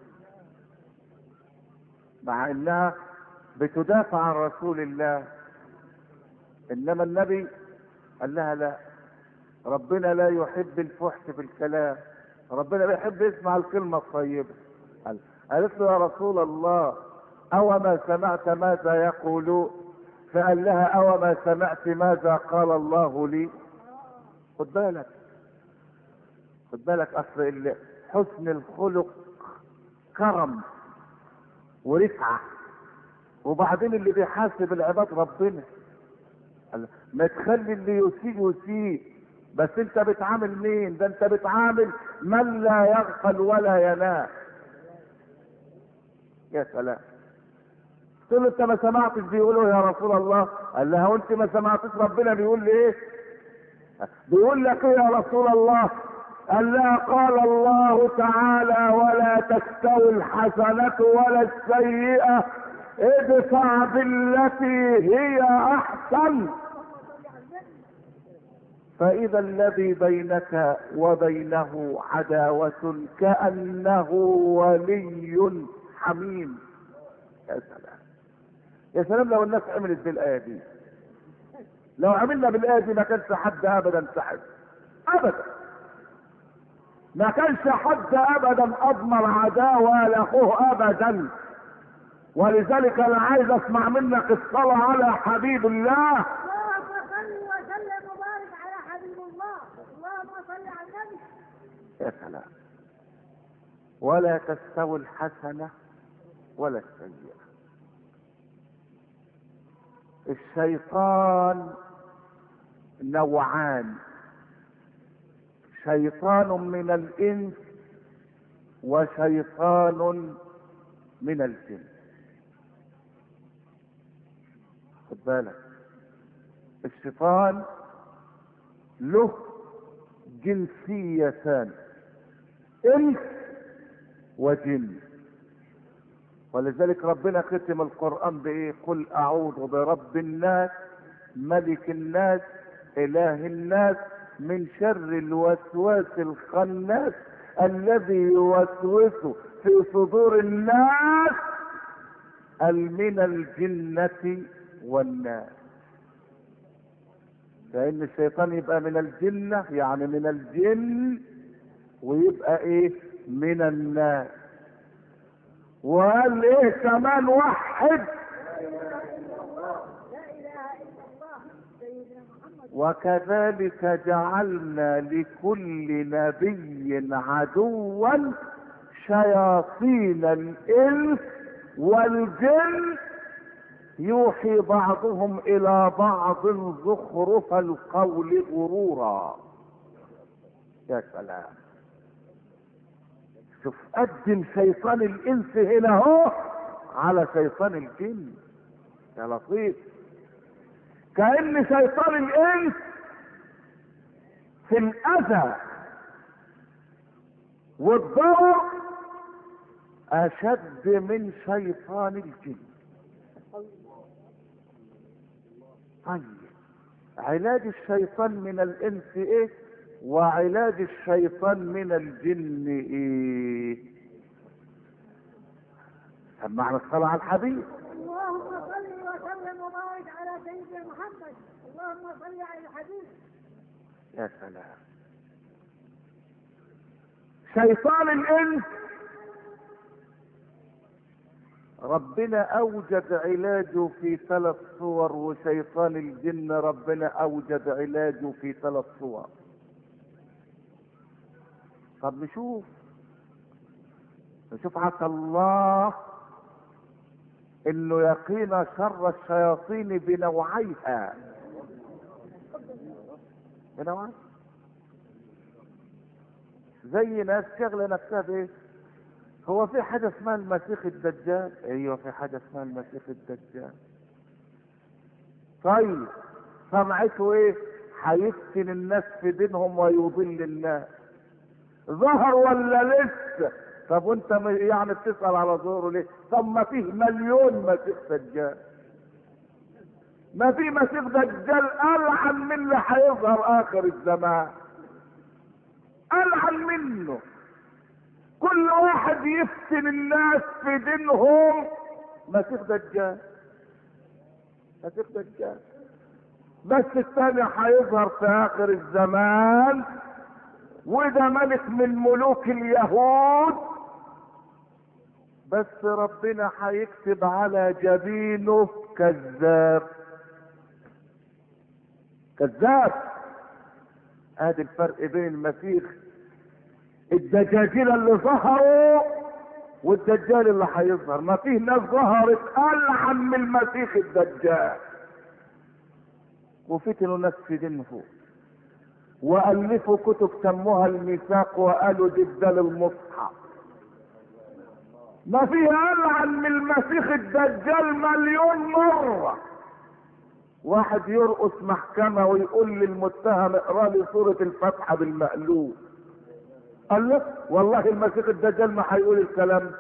مع انها بتدافع عن رسول الله، انما النبي قال لها لا، ربنا لا يحب الفحش في الكلام، ربنا بيحب يسمع الكلمة الطيبة. قالت له يا رسول الله او ما سمعت ماذا يقولون؟ فقال لها او ما سمعت ماذا قال الله لي؟ خد بالك خد بالك اصل حسن الخلق كرم ورفعة، وبعدين اللي بيحاسب العباد ربنا. ما تخلي اللي يسيء يسيء، بس انت بتعامل مين؟ ده انت بتعامل من لا يغفل ولا ينام. يا سلام. قلت له انت ما سمعتش بيقولوا يا رسول الله؟ قال لها وانت ما سمعتش ربنا بيقول لي ايه؟ بيقول لك ايه يا رسول الله؟ قال لها قال الله تعالى ولا تستوي الحسنة ولا السيئة ادفع بالتي هي احسن فاذا الذي بينك وبينه عداوة كأنه ولي حميم. يا سلام يا سلام لو الناس عملت بالآية دي، لو عملنا بالآية دي ما كانش حد ابدا سحب ابدا، ما كانش حد ابدا اضمر عداوة لاخوه ابدا. ولذلك انا عايز اسمع منك الصلاة على حبيب الله. اللهم صل وسلم وبارك على حبيب الله. اللهم صل على النبي. يا سلام. ولا تستوي الحسنة ولا السيئة. الشيطان نوعان، شيطان من الانس وشيطان من الجن. خد بالك، الشيطان له جنسيتان، انس وجن. ولذلك ربنا ختم القرآن بايه؟ قل اعوذ برب الناس ملك الناس اله الناس من شر الوسواس الخناس الذي يوسوس في صدور الناس من الجنة والناس. فإن الشيطان يبقى من الجنة يعني من الجن، ويبقى ايه؟ من الناس. وقال ايه كمان؟ وحد وكذلك جعلنا لكل نبي عدوا شياطين الانس والجن يوحي بعضهم الى بعض زخرف القول غرورا. يا سلام، شوف قدم شيطان الانس هنا اهو على شيطان الجن. يا لطيف، كأن شيطان الانس في الاذى والضرر اشد من شيطان الجن. طيب علاج الشيطان من الانس ايه؟ وعلاج الشيطان من الجن ايه؟ سمعنا الصلاة على الحبيب. اللهم صل وسلم وبارك على سيدنا محمد. اللهم صل على الحبيب. يا سلام، شيطان الانس ربنا اوجد علاجه في ثلاث صور، وشيطان الجن ربنا اوجد علاجه في ثلاث صور. طب نشوف نشوف عسى الله انه يقينا شر الشياطين بنوعيها. بنوعيها زي ناس شغله نفسها بايه؟ هو في حاجه اسمها المسيح الدجال؟ ايوه في حاجه اسمها المسيح الدجال. طيب سمعته ايه؟ هيفتن الناس في دينهم ويضل الناس. ظهر ولا لسه؟ طب وانت يعني بتسأل على ظهوره ليه؟ طب ما فيه مليون مسيح دجال. ما في مسيح دجال ألعن من اللي هيظهر آخر الزمان، ألعن منه. كل واحد يفتن الناس في دينهم مسيح دجال، مسيح دجال. بس الثاني هيظهر في آخر الزمان، وده ملك من ملوك اليهود، بس ربنا هيكتب على جبينه كذاب. كذاب. ادي الفرق بين المسيح الدجاجيل اللي ظهروا والدجال اللي هيظهر. ما فيه ناس ظهرت ألعن من المسيح الدجال، وفتنوا ناس في دينهم والفوا كتب سموها الميثاق وقالوا دجال المصحف. ما فيها ألعن من المسيح الدجال مليون مرة. واحد يرقص محكمة ويقول للمتهم اقرا لي سورة الفاتحة بالمقلوب. قال له والله المسيح الدجال ما هيقول الكلام.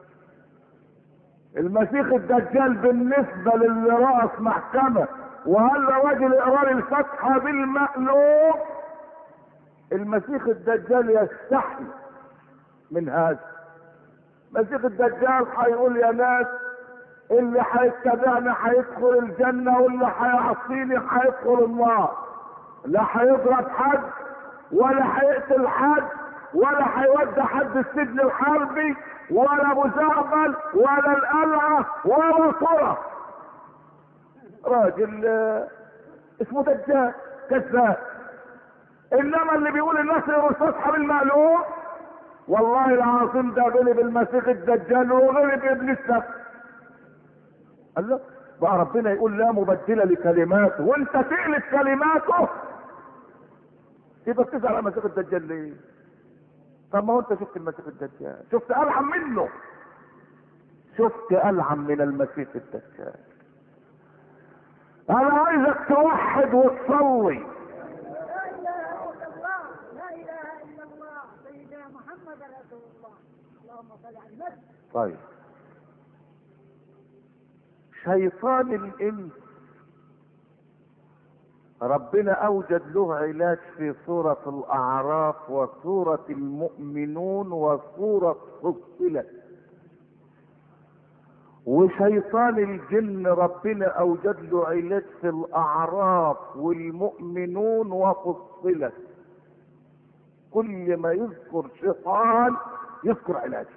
المسيح الدجال بالنسبة للي رقص محكمة وقال له راجل اقرا لي الفاتحة بالمقلوب، المسيح الدجال يستحي من هذا. مسيح الدجال هيقول يا ناس اللي هيتبعني هيدخل الجنة واللي هيعصيني هيدخل النار. لا هيضرب حد ولا هيقتل حد ولا هيودي حد السجن الحربي ولا ابو زعبل ولا القلعة ولا صورة. راجل اسمه دجال كذاب. انما اللي بيقول الناس يرصصها بالمقلوب والله العظيم ده غلب المسيح الدجال وغلب ابن السبت. قال له بقى ربنا يقول لا مبدل لكلماته وانت تقلب كلماته، يبقى بتزعل على المسيح الدجال ليه؟ طب ما هو انت شفت المسيح الدجال، شفت ألعن منه، شفت ألعن من المسيح الدجال. انا عايزك توحد وتصلي. لا اله الا الله، لا اله الا الله، سيدنا محمد رسول الله. اللهم صل على النبي. طيب شيطان الانس ربنا اوجد له علاج في سورة الاعراف وسورة المؤمنون وسورة فصلت. وشيطان الجن ربنا اوجد له علاج في الاعراف والمؤمنون وفصلت. كل ما يذكر شيطان يذكر علاجه.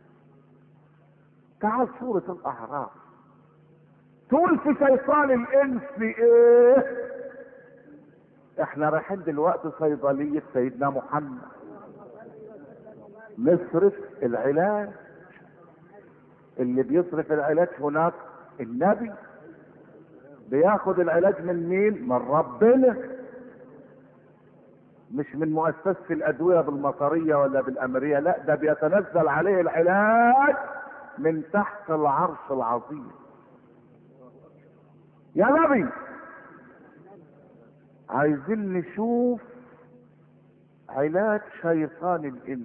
تعال سورة الاعراف تقول في شيطان الانس في ايه؟ احنا رايحين دلوقتي صيدلية سيدنا محمد نصرف العلاج. اللي بيصرف العلاج هناك النبي. بياخد العلاج من مين؟ من ربنا، مش من مؤسسة الادوية بالمطرية ولا بالامرية، لا ده بيتنزل عليه العلاج من تحت العرش العظيم. يا نبي عايزين نشوف علاج شيطان الانس.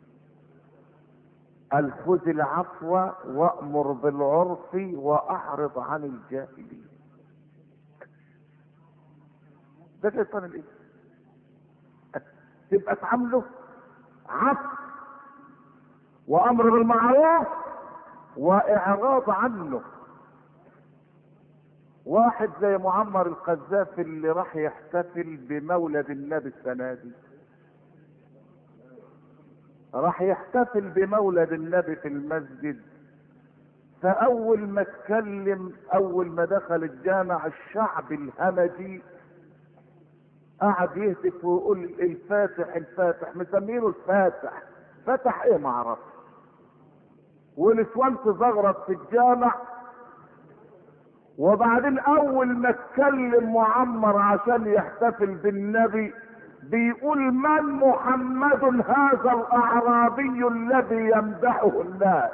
قال خذ العفو وامر بالعرف واعرض عن الجاهلين. ده شيطان الانس. تبقى تعامله عفو وامر بالمعروف واعراض عنه. واحد زي معمر القذافي اللي راح يحتفل بمولد النبي السنة دي، راح يحتفل بمولد النبي في المسجد. فاول ما اتكلم، اول ما دخل الجامع الشعب الهمجي قعد يهتف ويقول الفاتح الفاتح، مسمينه الفاتح. فتح ايه ما عرفش. ونسوان تزغرط في الجامع. وبعدين اول ما اتكلم معمر عشان يحتفل بالنبي بيقول من محمد هذا الاعرابي الذي يمدحه الناس؟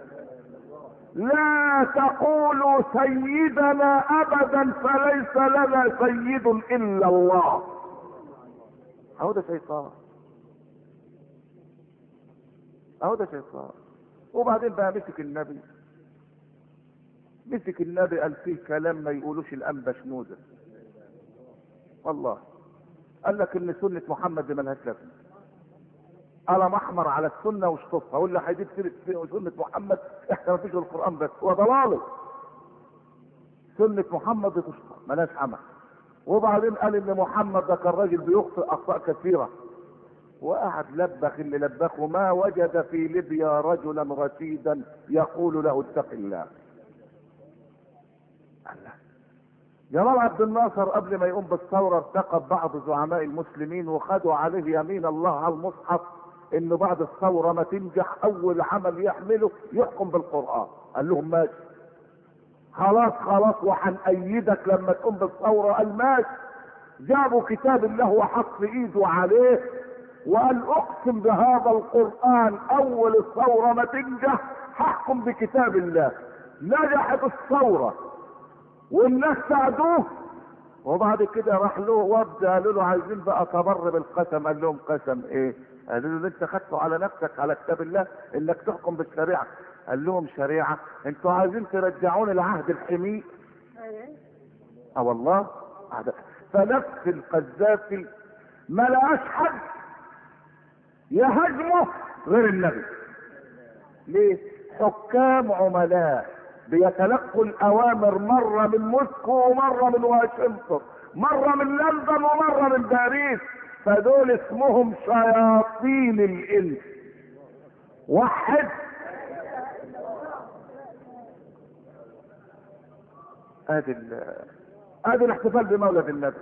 لا تقولوا سيدنا ابدا فليس لنا سيد الا الله. اهو ده شيطان، اهو ده شيطان. وبعدين بقى مسك النبي، مسك النبي قال فيه كلام ما يقولوش الانبا شنوده. والله قال لك ان سنه محمد دي ملهاش لازمه. قلم احمر على السنه واشطفها، واللي هيجيب سيره سنه محمد احنا ما فيش القران بس هو ضلاله. سنه محمد تشطف ملهاش عمل. وبعدين قال ان محمد ده كان راجل بيخطئ اخطاء كثيره. وقعد لبخ اللي لبخه. ما وجد في ليبيا رجلا رشيدا يقول له اتق الله. الله. جمال عبد الناصر قبل ما يقوم بالثوره ارتقب بعض زعماء المسلمين وخدوا عليه يمين الله على المصحف انه بعد الثوره ما تنجح اول عمل يعمله يحكم بالقران. قال لهم ماشي، خلاص خلاص وهنأيدك لما تقوم بالثوره. قال ماشي. جابوا كتاب الله وحط ايده عليه وقال اقسم بهذا القران اول الثوره ما تنجح هحكم بكتاب الله. نجحت الثوره والناس ساعدوه. وبعد كده راح له وفد قالوا له عايزين بقى تبر بالقسم. قال لهم قسم ايه؟ قالوا له انت خدته على نفسك على كتاب الله انك تحكم بالشريعه. قال لهم شريعه؟ انتوا عايزين ترجعوني لعهد الحمير؟ اه والله. فنفس القذافي ما لقاش حد يهاجمه غير النبي. ليه؟ حكام عملاء بيتلقوا الاوامر مره من موسكو ومره من واشنطن، مره من لندن ومره من باريس. فدول اسمهم شياطين الانس. وحد. ادي ادي الاحتفال بمولد النبي.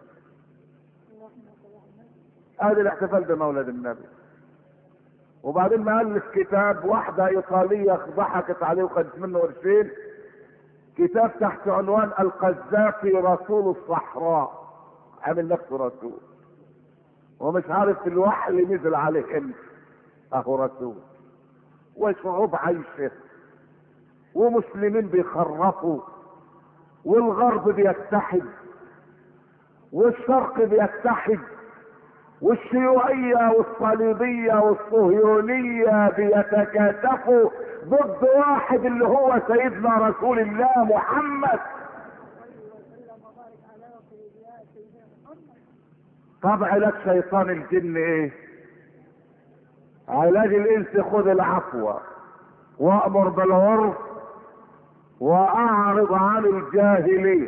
ادي الاحتفال بمولد النبي. وبعدين ما الف كتاب، واحده ايطاليه ضحكت عليه وخدت منه قرشين. كتاب تحت عنوان القذافي رسول الصحراء. عامل نفسه رسول ومش عارف الوحي اللي نزل عليه امتى. اهو رسول. وشعوب عايشه ومسلمين بيخرفوا والغرب بيتحد والشرق بيتحد والشيوعية والصليبية والصهيونية بيتكاتفوا ضد واحد اللي هو سيدنا رسول الله محمد. طب علاج شيطان الجن ايه؟ علاج الانس خذ العفو وامر بالعرف واعرض عن الجاهلين.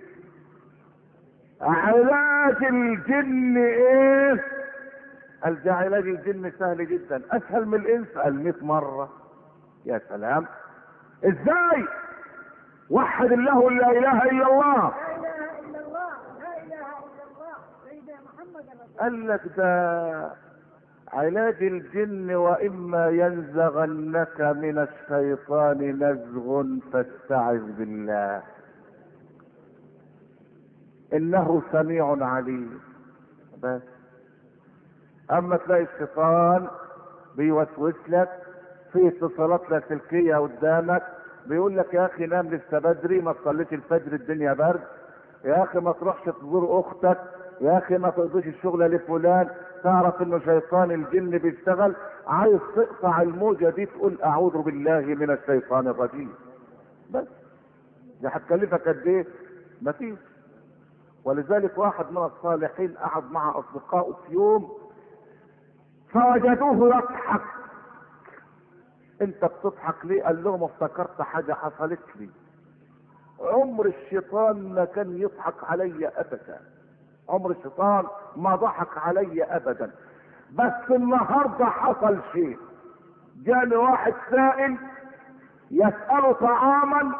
علاج الجن ايه؟ قال ده علاج الجن سهل جدا، اسهل من الانس. قال مئة مرة. يا سلام، ازاي؟ وحد الله لا اله الا الله. لا اله الا الله، لا اله الا الله سيدنا محمد رسول. قال لك ده علاج الجن واما ينزغنك من الشيطان نزغ فاستعذ بالله انه سميع عليم. بس اما تلاقي الشيطان بيوسوس لك في اتصالات لاسلكيه قدامك، بيقول لك يا اخي نام لسه بدري، ما تصليش الفجر الدنيا برد، يا اخي ما تروحش تزور اختك، يا اخي ما تقضيش الشغل لفلان، تعرف انه شيطان الجن بيشتغل. عايز تقطع الموجه دي تقول اعوذ بالله من الشيطان الرجيم. بس دي هتكلفك قد ايه؟ مفيش. ولذلك واحد من الصالحين قعد مع اصدقائه في يوم فوجدوه يضحك. انت بتضحك ليه؟ قال لهم افتكرت حاجه حصلت لي. عمر الشيطان ما كان يضحك علي ابدا، عمر الشيطان ما ضحك علي ابدا، بس النهارده حصل شيء. جاني واحد سائل يسأله طعاما،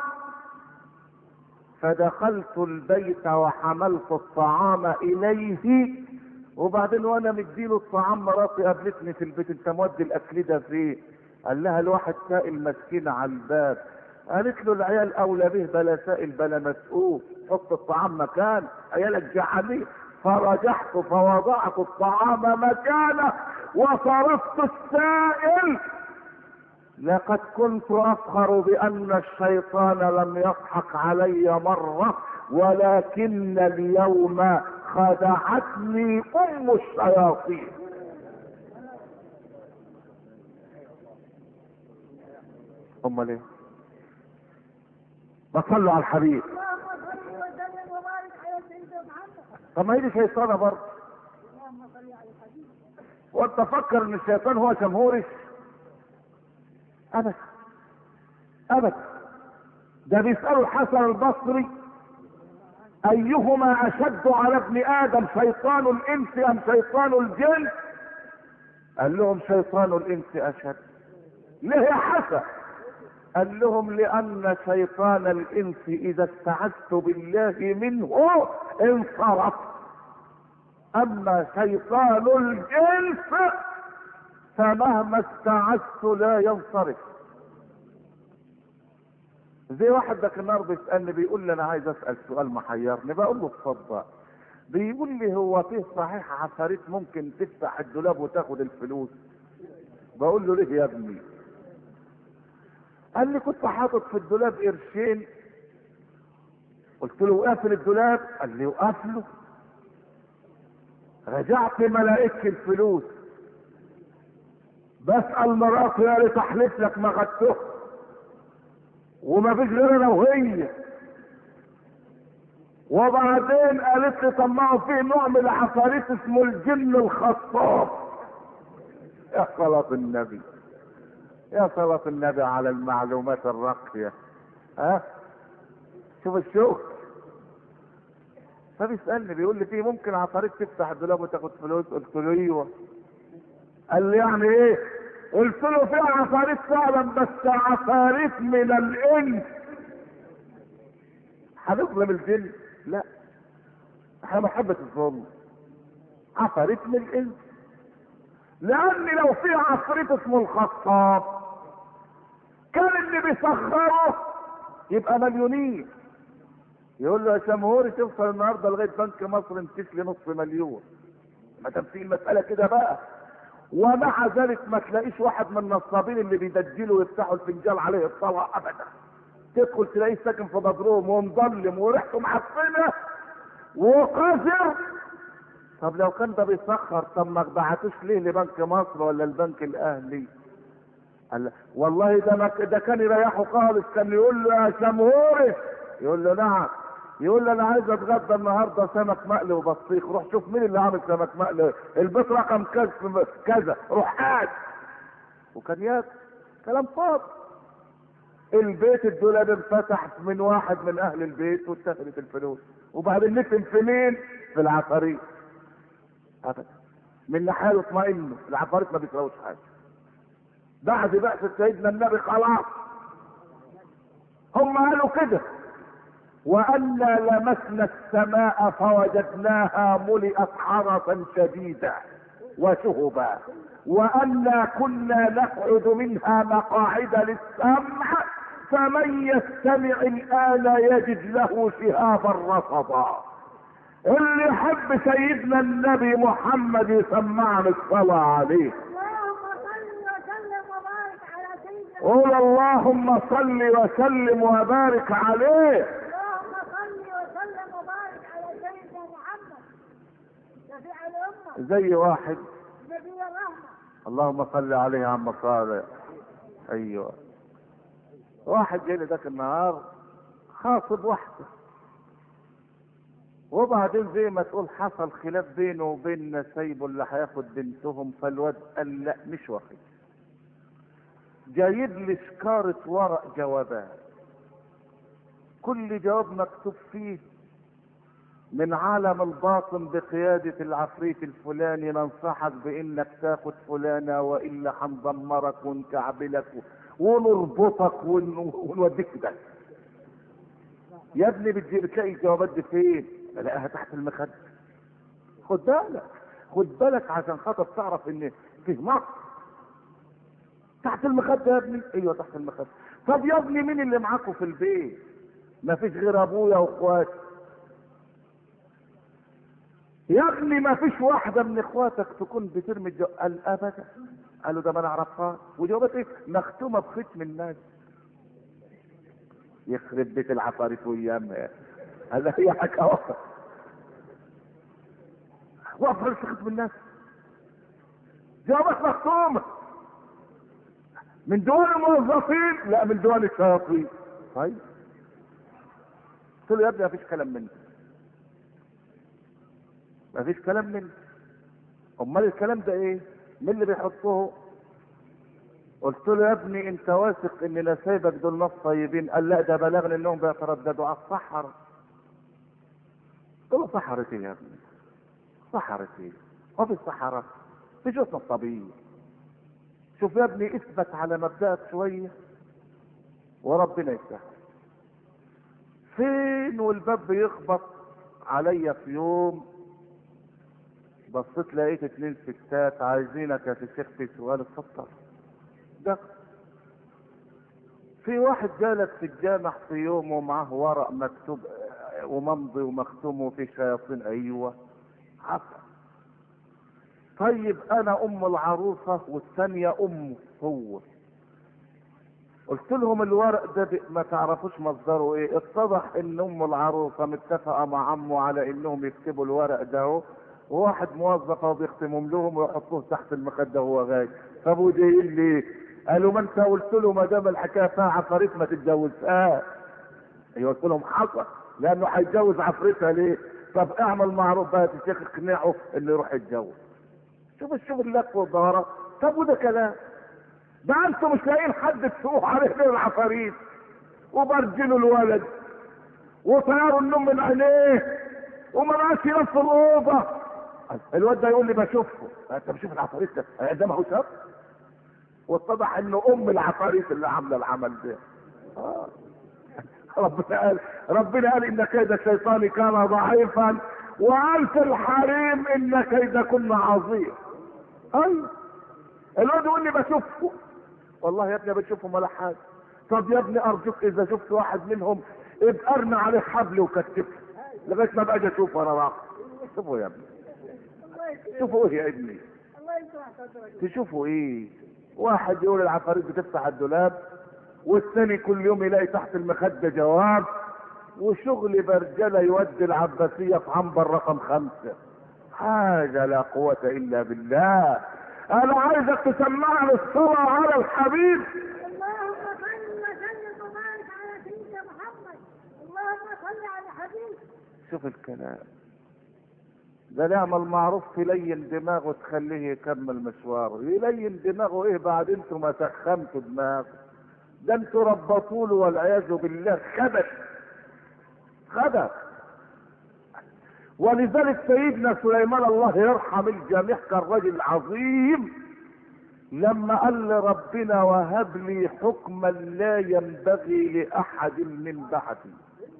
فدخلت البيت وحملت الطعام اليه، وبعدين وانا مديله الطعام مراتي قابلتني في البيت، انت مودي الاكل ده فيه؟ قال لها الواحد سائل مسكين على الباب. قالت له العيال اولى به، بلا سائل بلا مسؤول، حط الطعام مكان عيالك جعانين. فرجحت فوضعت الطعام مكانه وصرفت السائل. لقد كنت افخر بان الشيطان لم يضحك علي مره، ولكن اليوم خدعتني ام الشياطين. امال ايه؟ بصلوا على الحبيب. اللهم صل وسلم وبارك على سيدنا محمد. طب ما هي دي شيطانه برضه. اللهم صل على الحبيب. وانت فكر ان الشيطان هو شمهورش؟ ابدا ابدا. ده بيسألوا الحسن البصري ايهما اشد على ابن ادم، شيطان الانس ام شيطان الجن؟ قال لهم شيطان الانس اشد. ليه يا حسن؟ قال لهم لان شيطان الانس اذا استعذت بالله منه انصرف، اما شيطان الجنس فمهما استعذت لا ينصرف. زي واحد ده النهار بيسالني بيقول لي انا عايز اسال سؤال محيرني، بقول له اتفضل. بيقول لي هو فيه صحيح عفاريت ممكن تفتح الدولاب وتاخد الفلوس؟ بقول له ليه يا ابني؟ قال لي كنت حاطط في الدولاب قرشين. قلت له وقافل الدولاب؟ قال لي وقافله. رجعت ما لقيتش الفلوس. بسأل مراتي قالت احلف لك ما خدته، وما فيش غير انا وهي. وبعدين قالت لي طب ما هو فيه نوع من العفاريت اسمه الجن الخطاب. يا صلاة النبي، يا صلاة النبي على المعلومات الراقية. ها شوف الشغل. فبيسألني بيقول لي فيه ممكن عفاريت تفتح الدولاب وتاخد فلوس؟ قلت له ايوه. قال لي يعني ايه؟ قلت له في عفاريت فعلا، بس عفاريت من الانس. هنظلم الجن؟ لا، احنا محبة الظلم. عفاريت من الانس، لان لو في عفريت اسمه الخطاب كان اللي بيسخره يبقى مليونين. يقول له يا شمهوري توصل النهارده لغايه بنك مصر انتش لي نص مليون. ما دام في المساله كده بقى. ومع ذلك ما تلاقيش واحد من النصابين اللي بيدجلوا ويفتحوا الفنجان عليه الطلع ابدا. تدخل تلاقيه ساكن في بدروم ومظلم وريحته معفنه وقذر. طب لو كان ده بيسخر، طب ما بعتوش ليه لبنك مصر ولا البنك الاهلي؟ قال والله ده ما ده كان يريحه خالص، كان يقول له يا شمهوري، يقول له نعم، يقول له انا عايز اتغدى النهارده سمك مقلي وبطيخ، روح شوف مين اللي عامل سمك مقلي، البيت رقم كذا كذا، روح قاعد. وكان ياكل كلام فاضي. البيت الدولاب انفتح من واحد من اهل البيت واتخذت الفلوس، وبعدين نتم في مين؟ في العفاريت. ابدا، من حاله اطمئنوا، العفاريت ما بيسراوش حاجه. بعد بعثة سيدنا النبي خلاص هم قالوا كده، وأنا لمسنا السماء فوجدناها ملئت حرسا شديدا وشهبا، وأنا كنا نقعد منها مقاعد للسمع، فمن يستمع الآن يجد له شهابا رصدا. اللي يحب سيدنا النبي محمد يسمعنا الصلاة عليه. قول اللهم صل وسلم وبارك عليه. اللهم صل وسلم وبارك على سيدنا محمد شفيع الامه. زي واحد نبي الرحمه. اللهم صل عليه يا عم صالح. ايوه، واحد جاي لي ذاك النهار خاطب واحده، وبعدين زي ما تقول حصل خلاف بينه وبين نسيبه اللي هياخد بنتهم، فالواد قال لا مش واخد، جايب لي شكارة ورق جوابات، كل جواب مكتوب فيه من عالم الباطن بقيادة العفريت الفلاني ننصحك بانك تاخد فلانة والا هندمرك ونكعبلك ونربطك ونوديك ده. يا ابني بتلاقي الجوابات دي فين؟ الاقيها تحت المخدة. خد بالك خد بالك عشان خاطر تعرف ان في مصر تحت المخدة يا ابني. ايوه تحت المخدة. طب يا ابني مين اللي معاكوا في البيت؟ ما فيش غير ابويا واخواتي. يا ابني ما فيش واحدة من اخواتك تكون بترمي الجو... قال ابدا. قالوا ده ما نعرفها. وجوابات ايه؟ مختومة بختم الناس. يخرب بيت العفاريت وايامها. هذا هي حكا واحدة وافر ختم الناس. جوابات مختومة من دون الموظفين، لا من دون الشياطين. طيب قلت له يا ابني ما فيش كلام منك، ما فيش كلام منك. امال الكلام ده ايه؟ مين اللي بيحطوه؟ قلت له يا ابني انت واثق ان نسايبك دول ناس طيبين؟ قال لا ده بلغني انهم بيترددوا على الصحراء. قلت له صحراء ايه يا ابني؟ صحراء ايه؟ هو في الصحراء في جسم طبيعي. شوف يا ابني اثبت على مبدأك شوية وربنا يسهل. فين والباب بيخبط عليا في يوم، بصيت لقيت اتنين ستات عايزينك يا شيخ في سؤال. اتفضل. ده في واحد جالك في الجامع في يوم ومعه ورق مكتوب وممضي ومختوم وفي شياطين. ايوه حصل. طيب انا ام العروسة والثانية امه هو. قلت لهم الورق ده ما تعرفوش مصدره ايه؟ اتضح ان ام العروسة متفقة مع عمه على انهم يكتبوا الورق ده، وواحد موظف وبيختمهم لهم ويحطوه تحت المخدة وهو غايب. فابو جايين لي قالوا ما انت قلت له ما دام الحكايه فيها عفاريت ما تتجوزها. ايوه قلت لهم حصل، لانه هيتجوز عفريتها ليه؟ طب اعمل معروف بقى يا شيخ اقنعه انه يروح يتجوز. شوف الشغل اللف والدورة. طب وده كلام؟ ده انتوا مش لاقيين حد تسوق عليه غير العفاريت، وبرجلوا الولد وطيروا النوم من عينيه وما بقاش ينام في الاوضه. الواد ده يقول لي بشوفه. انت بشوف العفاريت ده؟ ده ما هو شاب. واتضح انه ام العفاريت اللي عامله العمل ده. آه. ربنا قال ربنا قال ان كيد الشيطان كان ضعيفا وقال في الحريم ان كيدكن عظيم. ايوه الواد يقول لي بشوفه. والله يا ابني بتشوفهم ولا حاجه. طب يا ابني ارجوك اذا شفت واحد منهم ابقى ارمي عليه حبل وكتفه لغايه ما بقى اشوفه انا راح. شوفوا يا ابني، شوفوا ايه يا ابني؟ تشوفوا ايه؟ واحد يقول العفاريت بتفتح الدولاب، والثاني كل يوم يلاقي تحت المخدة جواب، وشغل برجله يودي العباسية في عنبر رقم خمسة. حاجة لا قوة الا بالله. انا عايزك تسمعني الصلاة على الحبيب. اللهم صل وسلم وبارك على سيدنا محمد. اللهم صل على حبيب. شوف الكلام ده، نعمل المعروف تلين دماغه تخليه يكمل مشواره. يلين دماغه ايه بعد انتوا ما سخمتوا دماغه؟ ده انتوا ربطوا له والعياذ بالله خبث خبث. ولذلك سيدنا سليمان الله يرحم الجميع كان رجل عظيم لما قال لربنا وهب لي حكما لا ينبغي لاحد من بعدي.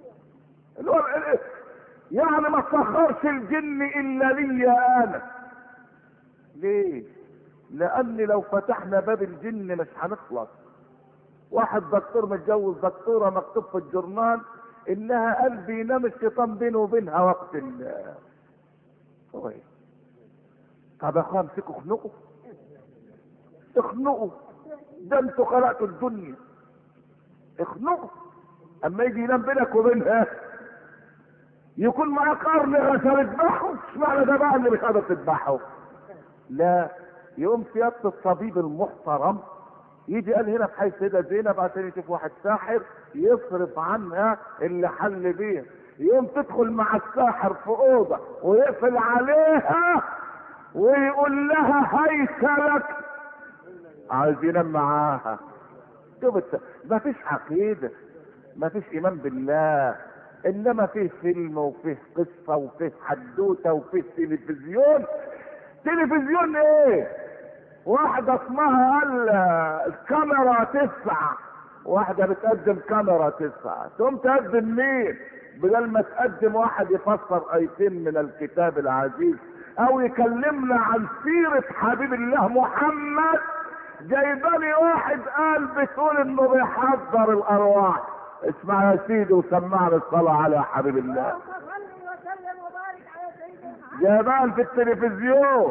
يعني ما تسخرش الجن الا لي انا. ليه؟ لان لو فتحنا باب الجن مش هنخلص. واحد دكتور متجوز دكتوره مكتوب في الجورنال انها قلب ينام الشيطان بينه وبينها وقت ال هو ايه؟ طب يا اخويا امسكوا خنقوا اخنقوا، ده انتوا خلقتوا الدنيا اخنقوا. اما يجي ينام بينك وبينها يكون معاه قرن عشان تذبحه، مش معنى ده بقى اللي مش قادر تذبحه. لا، يقوم سيادة الطبيب المحترم يجي قال هنا في حي السيدة زينب عشان يشوف واحد ساحر يصرف عنها اللي حل بيها. يقوم تدخل مع الساحر في اوضه ويقفل عليها ويقول لها هيكلك، عايز ينام معاها. شوف ما فيش عقيده، ما فيش ايمان بالله، انما فيه فيلم وفيه قصه وفيه حدوته وفيه تلفزيون. تلفزيون ايه؟ واحدة اسمها قال الكاميرا تسعة، واحدة بتقدم كاميرا تسعة، تقوم تقدم مين؟ بدل ما تقدم واحد يفسر ايتين من الكتاب العزيز او يكلمنا عن سيرة حبيب الله محمد، جايبالي واحد قال بتقول انه بيحضر الارواح. اسمع يا سيدي وسمعنا الصلاة على حبيب الله. اللهم صل وسلم وبارك على سيدنا محمد. جايبال في التلفزيون،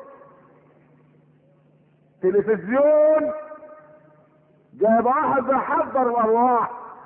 تلفزيون جايب واحد بيحضر الارواح.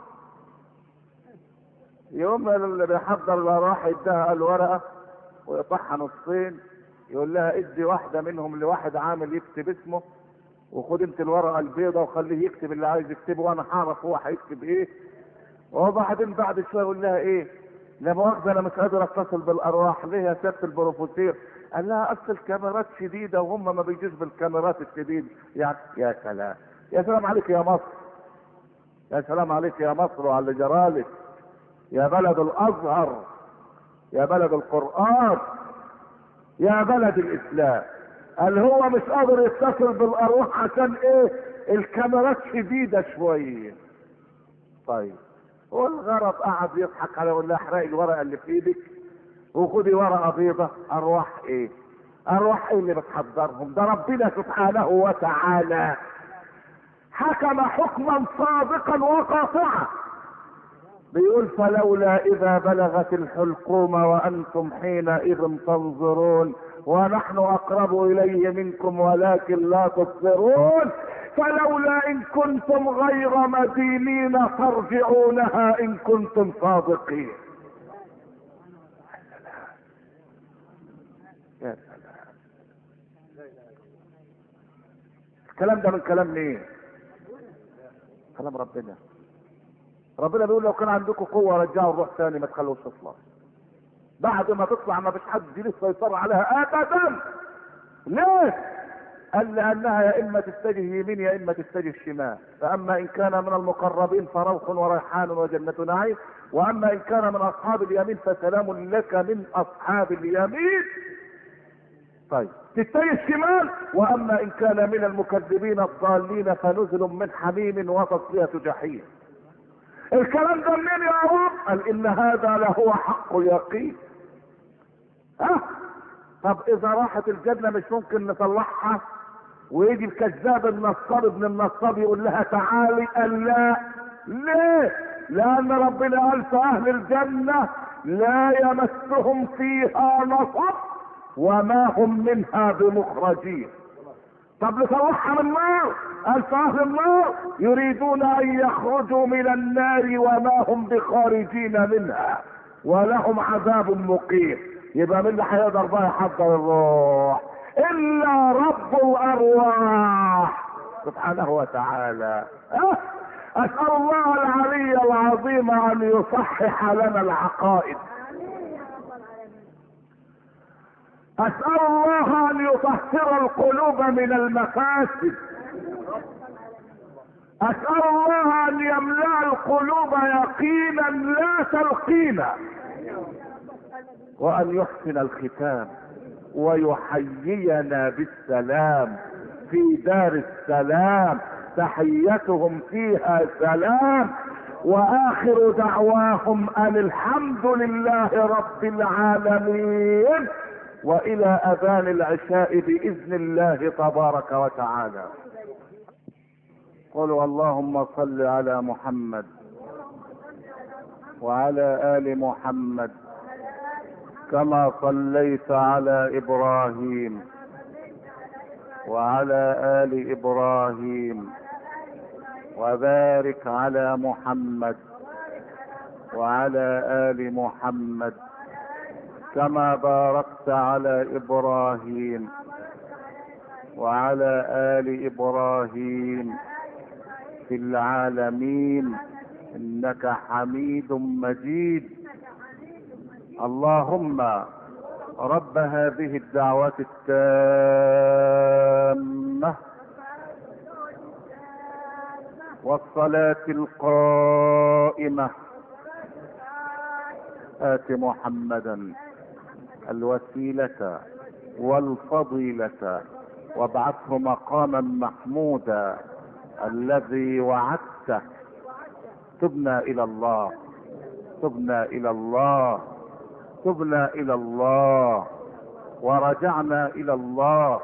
يوم اللي بيحضر الارواح يديها الورقه ويقطعها نصين، يقول لها ادي واحده منهم لواحد عامل يكتب اسمه، وخد انت الورقه البيضاء وخليه يكتب اللي عايز يكتبه وانا هعرف هو هيكتب ايه. وبعدين بعد شويه يقول لها ايه؟ لا مؤاخذه انا مش قادر اتصل بالارواح. ليه يا سياده البروفيسور؟ قال لها اصل الكاميرات شديده وهم ما بيجوش بالكاميرات الشديده. يعني يا سلام، يا سلام عليك يا مصر، يا سلام عليك يا مصر وعلى اللي جرالك، يا بلد الازهر، يا بلد القران، يا بلد الاسلام. قال هو مش قادر يتصل بالارواح عشان ايه؟ الكاميرات شديده شويه. طيب والغرض قعد يضحك على يقول لها احرقي الورقه اللي في ايدك وخدي ورقه بيضه. ارواح ايه؟ ارواح ايه اللي بتحضرهم؟ ده ربنا سبحانه وتعالى حكم حكما صادقا وقاطعا، بيقول فلولا اذا بلغت الحلقوم وانتم حينئذ تنظرون ونحن اقرب اليه منكم ولكن لا تبصرون فلولا ان كنتم غير مدينين ترجعونها ان كنتم صادقين. يا سلام، الكلام ده من كلام مين؟ كلام ربنا. ربنا بيقول لو كان عندكم قوه رجعوا الروح ثاني ما تخلوش تطلع. بعد ما تطلع ما فيش حد ليه السيطره عليها ابدا. ليه؟ قال لانها يا اما تتجه يمين يا اما تتجه شمال، فاما ان كان من المقربين فروح وريحان وجنه نعيم، واما ان كان من اصحاب اليمين فسلام لك من اصحاب اليمين. طيب تتجه الشمال، واما ان كان من المكذبين الضالين فنزل من حميم وتصليه جحيم. الكلام ده منين يا رب؟ قال ان هذا لهو حق اليقين. ها؟ طب اذا راحت الجنه مش ممكن نطلعها ويجي الكذاب النصاب ابن النصاب يقول لها تعالي؟ قال لا. ليه؟ لان ربنا قال في اهل الجنه لا يمسهم فيها نصب وما هم منها بمخرجين. طب نطلعها من النار؟ قال في اهل النار يريدون ان يخرجوا من النار وما هم بخارجين منها ولهم عذاب مقيم. يبقى مين اللي هيقدر بقى يحضر الروح؟ الا رب الارواح سبحانه وتعالى. أه؟ اسأل الله العلي العظيم ان يصحح لنا العقائد. اسأل الله ان يطهر القلوب من المفاسد. اسأل الله ان يملأ القلوب يقينا لا تلقينا، وان يحسن الختام ويحيينا بالسلام في دار السلام تحيتهم فيها سلام، واخر دعواهم ان الحمد لله رب العالمين، والى اذان العشاء باذن الله تبارك وتعالى. قولوا اللهم صل على محمد وعلى ال محمد كما صليت على ابراهيم وعلى ال ابراهيم، وبارك على محمد وعلى ال محمد كما باركت على ابراهيم وعلى ال ابراهيم في العالمين انك حميد مجيد. اللهم رب هذه الدعوة التامة والصلاة القائمة آت محمدا الوسيلة والفضيلة وابعثه مقاما محمودا الذي وعدته. تبنا الى الله تبنا الى الله تبنا الى الله ورجعنا الى الله،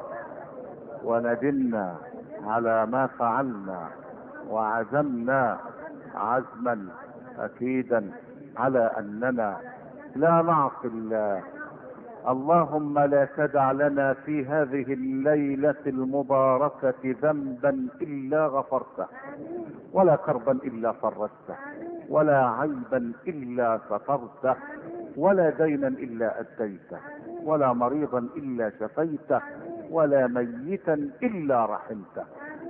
وندمنا على ما فعلنا، وعزمنا عزما اكيدا على اننا لا نعصي الله. اللهم لا تدع لنا في هذه الليلة المباركة ذنبا الا غفرته، ولا كربا الا فرجته، ولا عيبا الا سترته، ولا دينا الا اديته، ولا مريضا الا شفيته، ولا ميتا الا رحمته،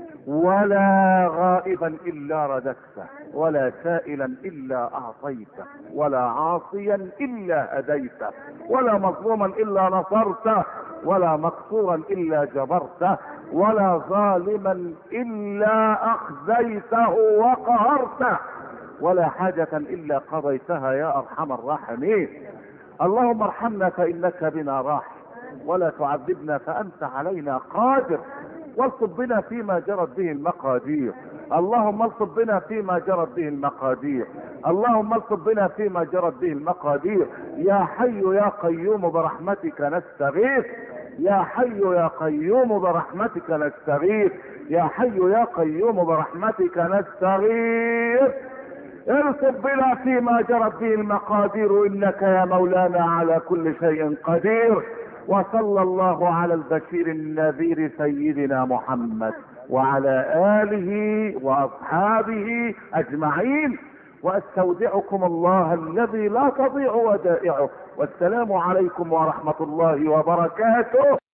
ولا غائبا الا رددته، ولا سائلا الا اعطيته، ولا عاصيا الا هديته، ولا مظلوما الا نصرته، ولا مقصورا الا جبرته، ولا ظالما الا اخزيته وقهرته، ولا حاجة الا قضيتها يا ارحم الراحمين. اللهم ارحمنا فانك بنا راحم، ولا تعذبنا فانت علينا قادر، والطب بنا فيما جرت به المقادير. اللهم الطب بنا فيما جرت به المقادير اللهم الطب بنا فيما جرت به المقادير. يا حي يا قيوم برحمتك نستغيث، يا حي يا قيوم برحمتك نستغيث، يا حي يا قيوم برحمتك نستغيث. الطب بنا فيما جرت به المقادير، انك يا مولانا على كل شيء قدير. وصلى الله على البشير النذير سيدنا محمد وعلى آله وأصحابه أجمعين، وأستودعكم الله الذي لا تضيع ودائعه، والسلام عليكم ورحمة الله وبركاته.